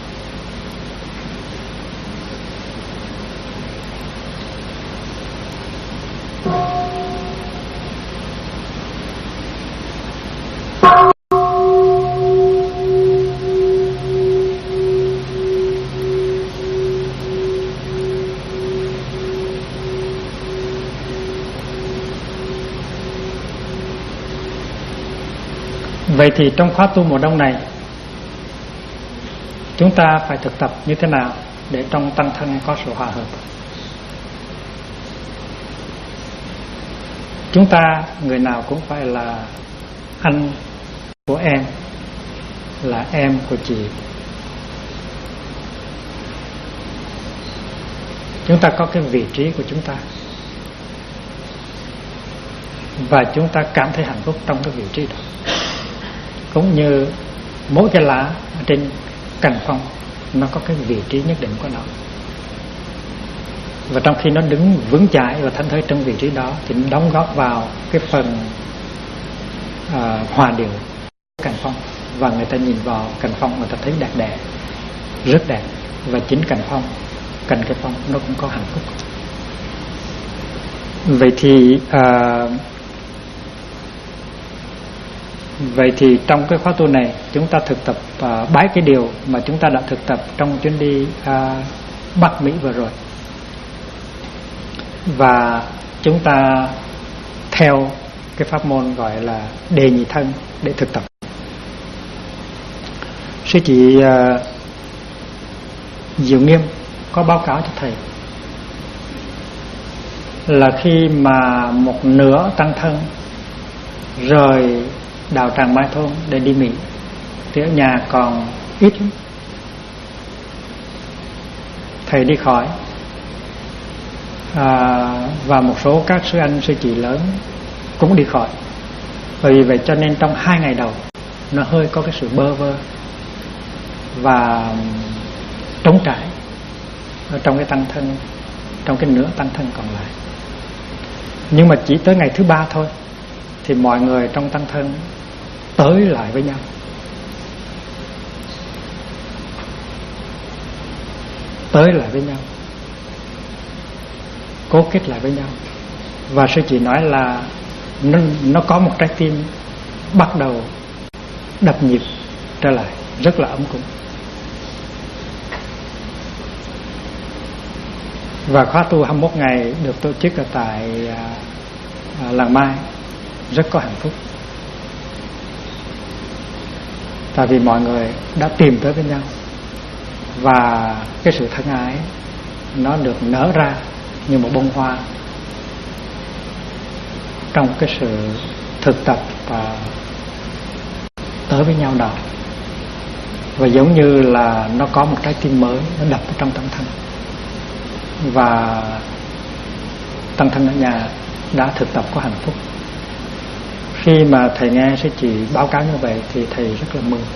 S1: Vậy thì trong khóa tu mùa đông này, chúng ta phải thực tập như thế nào để trong tăng thân có sự hòa hợp? Chúng ta người nào cũng phải là anh của em, là em của chị. Chúng ta có cái vị trí của chúng ta, và chúng ta cảm thấy hạnh phúc trong cái vị trí đó. Cũng như mỗi cái lá ở trên cành phong, nó có cái vị trí nhất định của nó. Và trong khi nó đứng vững chãi và thảnh thơi trong vị trí đó, thì nó đóng góp vào cái phần hòa điệu cành phong. Và người ta nhìn vào cành phong, người ta thấy đẹp đẽ, rất đẹp. Và chính cành cây phong nó cũng có hạnh phúc. Vậy thì trong cái khóa tu này, chúng ta thực tập 7 cái điều mà chúng ta đã thực tập trong chuyến đi Bắc Mỹ vừa rồi. Và chúng ta theo cái pháp môn gọi là đề nhị thân để thực tập. Sư chị Diệu Nghiêm có báo cáo cho thầy là khi mà một nửa tăng thân rời đạo tràng Mai Thôn để đi Mỹ, thì ở nhà còn ít lắm. Thầy đi khỏi, và một số các sư anh sư chị lớn cũng đi khỏi. Vì vậy cho nên trong 2 ngày đầu nó hơi có cái sự bơ vơ và trống trải. ở trong cái tăng thân, trong cái nửa tăng thân còn lại. Nhưng mà chỉ tới ngày thứ 3 thôi thì mọi người trong tăng thân tới lại với nhau. Tới lại với nhau, cố kết lại với nhau. Và sư chỉ nói là nó có một trái tim bắt đầu đập nhịp trở lại, rất là ấm cúng. Và khóa tu 21 ngày được tổ chức ở tại làng Mai, rất có hạnh phúc. Tại vì mọi người đã tìm tới với nhau, và cái sự thân ái nó được nở ra như một bông hoa trong cái sự thực tập và tới với nhau đó. Và giống như là nó có một trái tim mới, nó đập ở trong tăng thân. Và tăng thân ở nhà đã thực tập có hạnh phúc. Khi mà thầy nghe sư chị báo cáo như vậy thì thầy rất là mừng.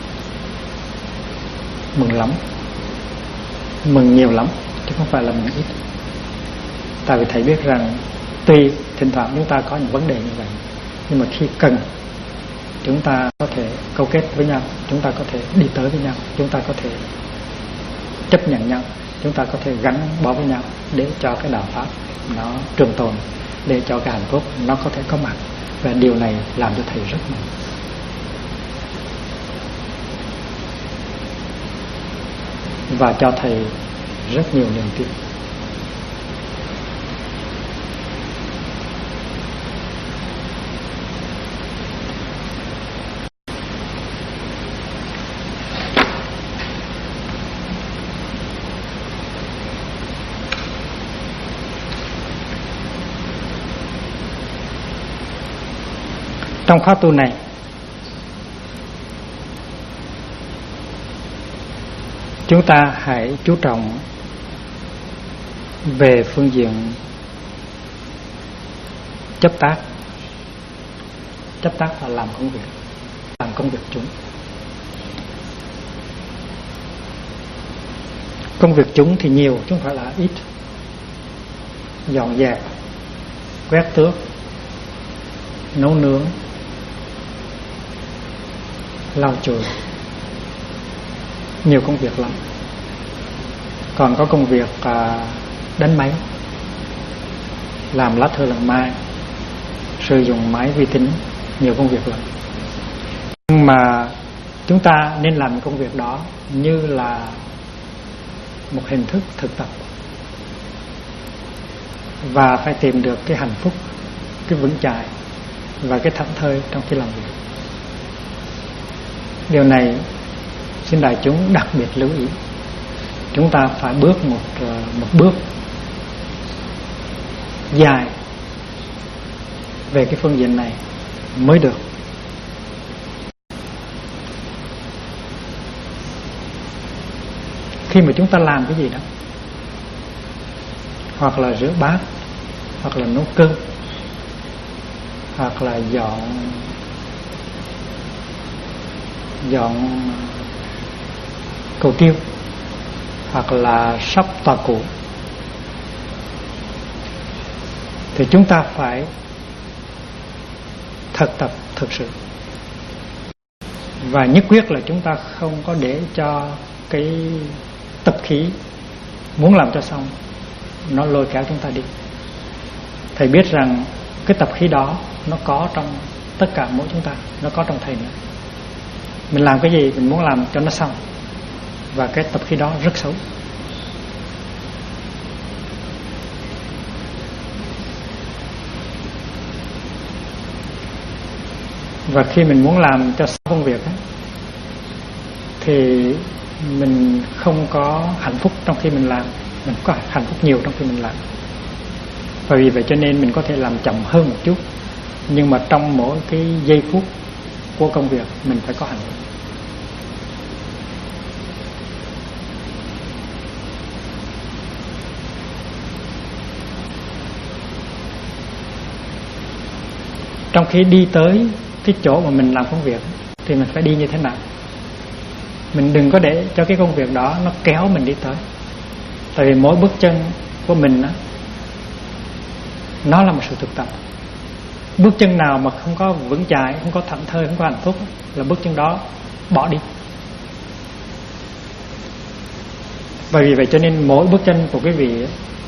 S1: Mừng lắm, mừng nhiều lắm, chứ không phải là mừng ít. Tại vì thầy biết rằng tuy thỉnh thoảng chúng ta có những vấn đề như vậy, nhưng mà khi cần chúng ta có thể câu kết với nhau, chúng ta có thể đi tới với nhau, chúng ta có thể chấp nhận nhau, chúng ta có thể gắn bó với nhau để cho cái đạo pháp nó trường tồn, để cho cái hạnh phúc nó có thể có mặt. Và điều này làm cho thầy rất mừng. Và cho thầy rất nhiều niềm tin. Trong khóa tu này, chúng ta hãy chú trọng về phương diện chấp tác. Chấp tác là làm công việc chúng. Công việc chúng thì nhiều chứ không phải là ít. Dọn dẹp, quét tước, nấu nướng, lau chùi, nhiều công việc lắm. Còn có công việc đánh máy, làm lá thư lần mai, sử dụng máy vi tính, nhiều công việc lắm. Nhưng mà chúng ta nên làm công việc đó như là một hình thức thực tập, và phải tìm được cái hạnh phúc, cái vững chãi và cái thảnh thơi trong khi làm việc. Điều này xin đại chúng đặc biệt lưu ý. Chúng ta phải bước một bước dài về cái phương diện này mới được. Khi mà chúng ta làm cái gì đó, hoặc là rửa bát, hoặc là nấu cơm, hoặc là dọn cầu tiêu, hoặc là sắp tòa cụ, thì chúng ta phải thực tập thực sự. Và nhất quyết là chúng ta không có để cho cái tập khí muốn làm cho xong nó lôi kéo chúng ta đi. Thầy biết rằng cái tập khí đó nó có trong tất cả mỗi chúng ta, nó có trong thầy nữa. Mình làm cái gì mình muốn làm cho nó xong, và cái tập khí đó rất xấu. Và khi mình muốn làm cho xong công việc ấy, thì mình không có hạnh phúc trong khi mình làm, mình có hạnh phúc nhiều trong khi mình làm. Và vì vậy cho nên mình có thể làm chậm hơn một chút, nhưng mà trong mỗi cái giây phút của công việc mình phải có hạnh phúc. Trong khi đi tới cái chỗ mà mình làm công việc thì mình phải đi như thế nào? Mình đừng có để cho cái công việc đó nó kéo mình đi tới. Tại vì mỗi bước chân của mình đó, nó là một sự thực tập. Bước chân nào mà không có vững chãi, không có thảnh thơi, không có hạnh phúc là bước chân đó bỏ đi. Và vì vậy cho nên mỗi bước chân của quý vị,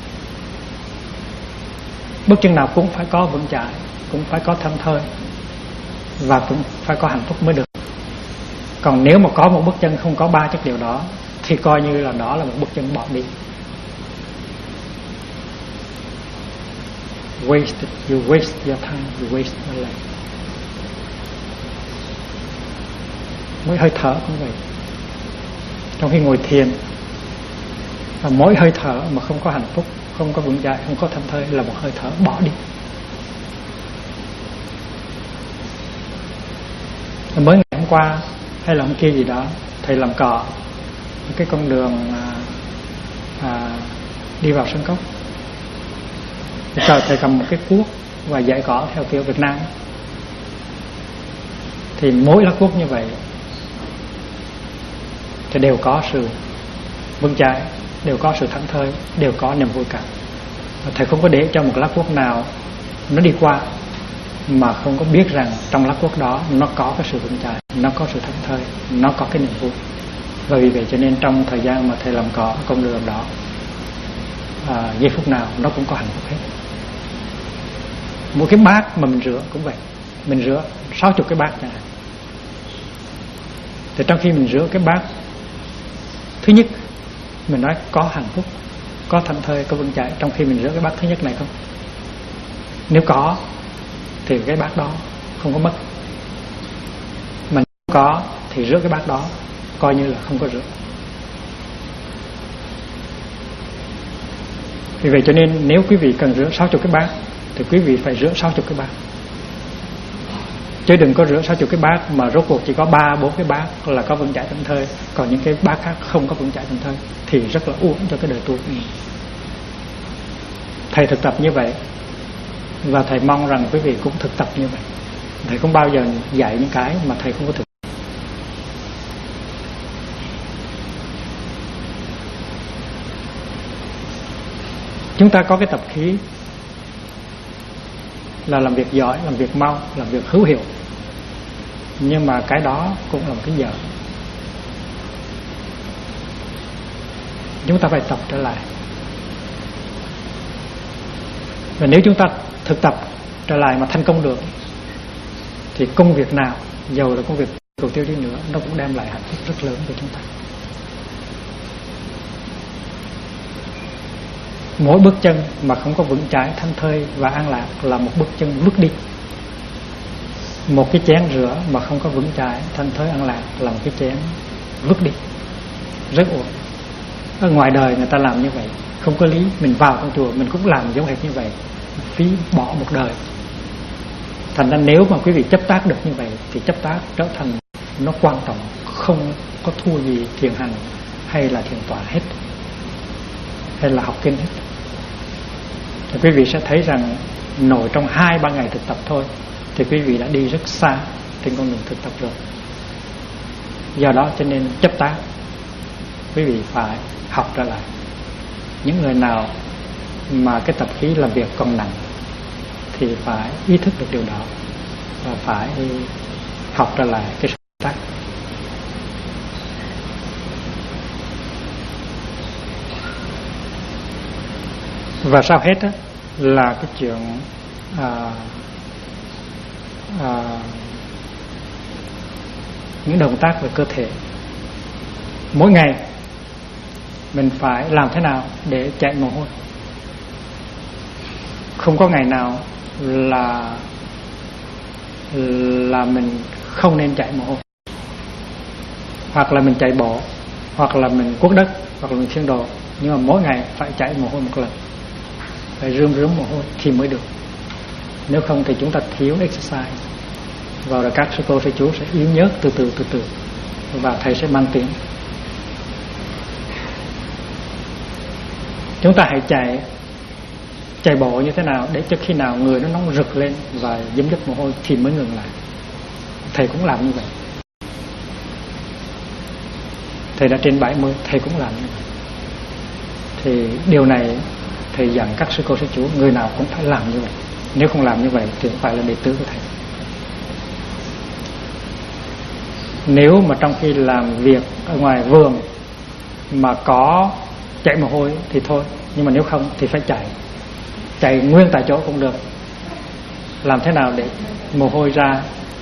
S1: bước chân nào cũng phải có vững chãi, cũng phải có thảnh thơi, và cũng phải có hạnh phúc mới được. Còn nếu mà có một bước chân không có ba chất điều đó thì coi như là đó là một bước chân bỏ đi. You waste your time, you waste your life. Mỗi hơi thở cũng vậy. Trong khi ngồi thiền, mỗi hơi thở mà không có hạnh phúc, không có vững chãi, không có thảnh thơi là một hơi thở bỏ đi. Mới ngày hôm qua hay là hôm kia gì đó, thầy làm cọ cái con đường đi vào sân cốc. Thầy cầm một cái cuốc và dạy cỏ theo kiểu Việt Nam. Thì mỗi lá cuốc như vậy thì đều có sự vững chãi, đều có sự thảnh thơi, đều có niềm vui cả. Thầy không có để cho một lá cuốc nào nó đi qua mà không có biết rằng trong lá cuốc đó nó có cái sự vững chãi, nó có sự thảnh thơi, nó có cái niềm vui. Và vì vậy cho nên trong thời gian mà thầy làm cỏ con đường đó, giây phút nào nó cũng có hạnh phúc hết. Mỗi cái bát mà mình rửa cũng vậy. Mình rửa 60 cái bát chẳng hạn. Thì trong khi mình rửa cái bát thứ nhất, mình nói có hạnh phúc, có thảnh thơi, có vững chãi trong khi mình rửa cái bát thứ nhất này không? Nếu có thì cái bát đó không có mất. Mà nếu có thì rửa cái bát đó coi như là không có rửa. Vì vậy cho nên nếu quý vị cần rửa 60 cái bát thì quý vị phải rửa 60 cái bát. Chứ đừng có rửa 60 cái bát mà rốt cuộc chỉ có 3-4 cái bát là có vững chãi thảnh thơi, còn những cái bát khác không có vững chãi thảnh thơi thì rất là uổng cho cái đời tu. Thầy thực tập như vậy và thầy mong rằng quý vị cũng thực tập như vậy. Thầy không bao giờ dạy những cái mà thầy không có thực. Chúng ta có cái tập khí là làm việc giỏi, làm việc mau, làm việc hữu hiệu. Nhưng mà cái đó cũng là một cái dở. Chúng ta phải tập trở lại. Và nếu chúng ta thực tập trở lại mà thành công được thì công việc nào, dầu là công việc cầu tiêu đi nữa, nó cũng đem lại hạnh phúc rất lớn cho chúng ta. Mỗi bước chân mà không có vững chãi, thảnh thơi và an lạc là một bước chân vứt đi. Một cái chén rửa mà không có vững chãi, thảnh thơi, an lạc là một cái chén vứt đi, rất uổng. Ở ngoài đời người ta làm như vậy không có lý. Mình vào trong chùa mình cũng làm giống hệt như vậy, phí bỏ một đời. Thành ra nếu mà quý vị chấp tác được như vậy thì chấp tác trở thành nó quan trọng, không có thua gì thiền hành hay là thiền tọa hết, hay là học kinh hết. Thì quý vị sẽ thấy rằng nội trong 2-3 ngày thực tập thôi thì quý vị đã đi rất xa trên con đường thực tập rồi. Do đó cho nên chấp tác, quý vị phải học trở lại. Những người nào mà cái tập khí làm việc còn nặng thì phải ý thức được điều đó và phải học trở lại cái sự tác. Và sau hết á, là cái chuyện những động tác về cơ thể. Mỗi ngày mình phải làm thế nào để chạy mồ hôi. Không có ngày nào là mình không nên chạy mồ hôi. Hoặc là mình chạy bộ, hoặc là mình cuốc đất, hoặc là mình khiêng đồ. Nhưng mà mỗi ngày phải chạy mồ hôi một lần, phải rơm mồ hôi thì mới được. Nếu không thì chúng ta thiếu exercise. Và rồi các sư cô sư chú sẽ yếu nhớt từ từ và thầy sẽ mang tiếng. Chúng ta hãy chạy bộ như thế nào để cho khi nào người nó nóng rực lên và dính dứt mồ hôi thì mới ngừng lại. Thầy cũng làm như vậy. Thầy đã trên 70, thầy cũng làm như vậy. thì điều này thầy dặn các sư cô sư chú người nào cũng phải làm như vậy. Nếu không làm như vậy thì không phải là đệ tử của thầy. Nếu mà trong khi làm việc ở ngoài vườn mà có chảy mồ hôi thì thôi, nhưng mà nếu không thì phải chạy nguyên tại chỗ cũng được. Làm thế nào để mồ hôi ra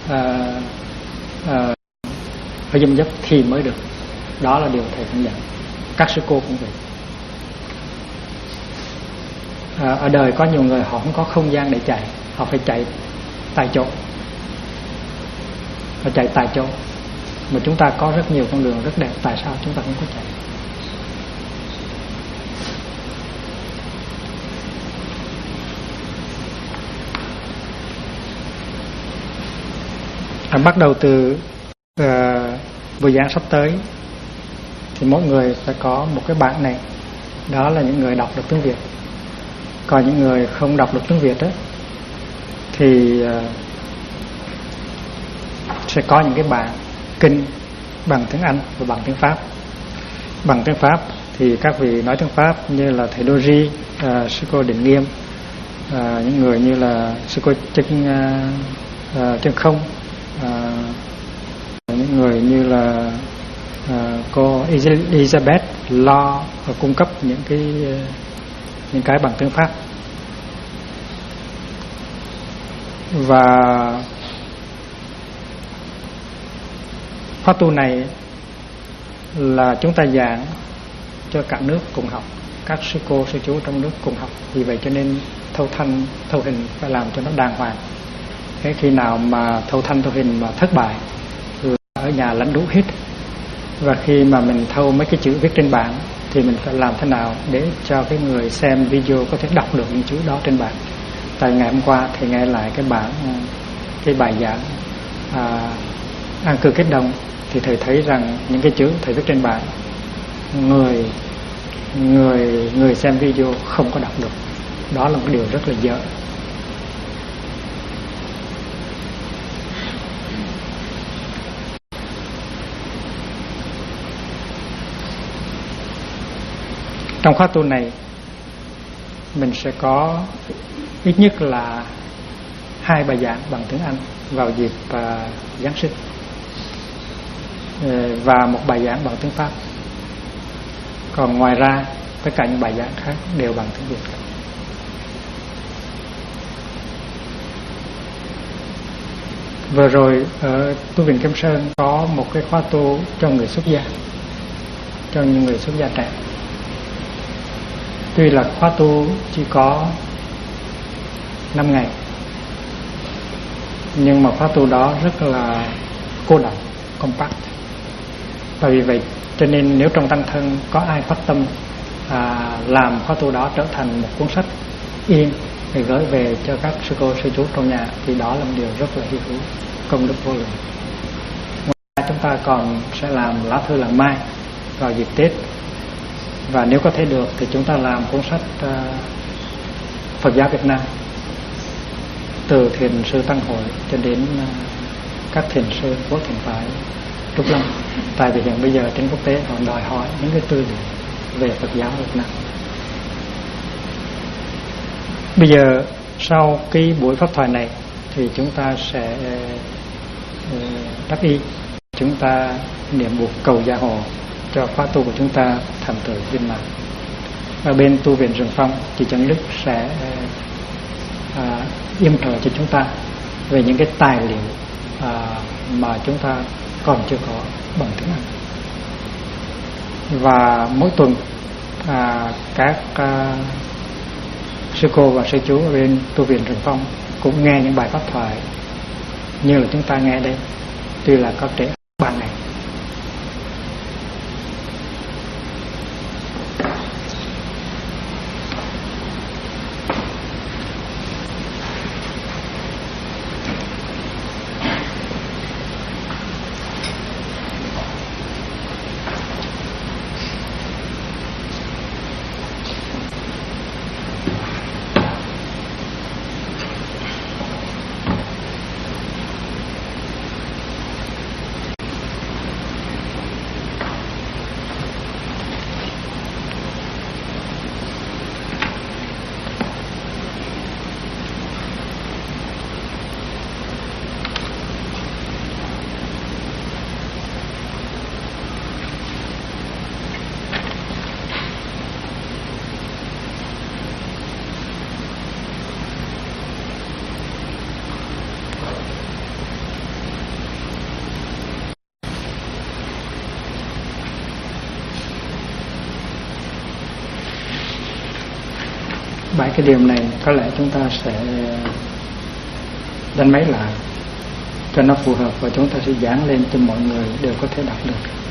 S1: ở dâm dấp thì mới được. Đó là điều thầy cũng dặn. Các sư cô cũng vậy. Ở đời có nhiều người họ không có không gian để chạy, họ phải chạy tại chỗ. Họ chạy tại chỗ. Mà chúng ta có rất nhiều con đường rất đẹp, tại sao chúng ta không có chạy? Bắt đầu từ buổi giảng sắp tới thì mỗi người phải có một cái bảng này. Đó là những người đọc được tiếng Việt. Còn những người không đọc được tiếng Việt đó, thì sẽ có những cái bảng kinh bằng tiếng Anh và bằng tiếng Pháp. Bằng tiếng Pháp thì các vị nói tiếng Pháp như là thầy Doji, sư cô Định Nghiêm, những người như là sư cô Chân Không, những người như là cô Elizabeth lo cung cấp những cái bằng tiếng Pháp. Và khóa tu này là chúng ta giảng cho cả nước cùng học, các sư cô sư chú trong nước cùng học. Vì vậy cho nên thâu thanh thâu hình phải làm cho nó đàng hoàng. Cái khi nào mà thâu thanh thâu hình mà thất bại là ở nhà lãnh đủ hết. Và khi mà mình thâu mấy cái chữ viết trên bảng thì mình phải làm thế nào để cho cái người xem video có thể đọc được những chữ đó trên bảng. Tại ngày hôm qua thầy nghe lại cái bài giảng An cư kết đồng, thì thầy thấy rằng những cái chữ thầy viết trên bảng người xem video không có đọc được. Đó là một điều rất là dở. Trong khóa tu này mình sẽ có ít nhất là 2 bài giảng bằng tiếng Anh vào dịp Giáng sinh, và một bài giảng bằng tiếng Pháp. Còn ngoài ra tất cả những bài giảng khác đều bằng tiếng Việt. Vừa rồi ở tu viện Kim Sơn có một cái khóa tu cho người xuất gia, cho những người xuất gia trẻ. Tuy là khóa tu chỉ có 5 ngày, nhưng mà khóa tu đó rất là cô đọng, compact. Và vì vậy cho nên nếu trong tăng thân có ai phát tâm làm khóa tu đó trở thành một cuốn sách in để gửi về cho các sư cô sư chú trong nhà, thì đó là một điều rất là hy hữu, công đức vô lượng. Ngoài ra chúng ta còn sẽ làm lá thư làng mai vào dịp Tết. Và nếu có thể được thì chúng ta làm cuốn sách Phật giáo Việt Nam, từ thiền sư Tăng Hội cho đến các thiền sư của thiền phái Trúc Lâm. Tại vì hiện bây giờ trên quốc tế họ đòi hỏi những cái tư liệu về Phật giáo Việt Nam. Bây giờ sau cái buổi pháp thoại này thì chúng ta sẽ đắc y, chúng ta niệm buộc cầu gia hộ cho khóa tu của chúng ta thành tựu viên mãn. Ở bên tu viện Rừng Phong, chị Trần Đức sẽ yểm trợ cho chúng ta về những cái tài liệu mà chúng ta còn chưa có bằng tiếng Anh. Và mỗi tuần các sư cô và sư chú ở bên tu viện Rừng Phong cũng nghe những bài pháp thoại như là chúng ta nghe đây, tuy là có trễ 3 ngày. 7 cái điều này có lẽ chúng ta sẽ đánh máy lại cho nó phù hợp và chúng ta sẽ dán lên cho mọi người đều có thể đọc được.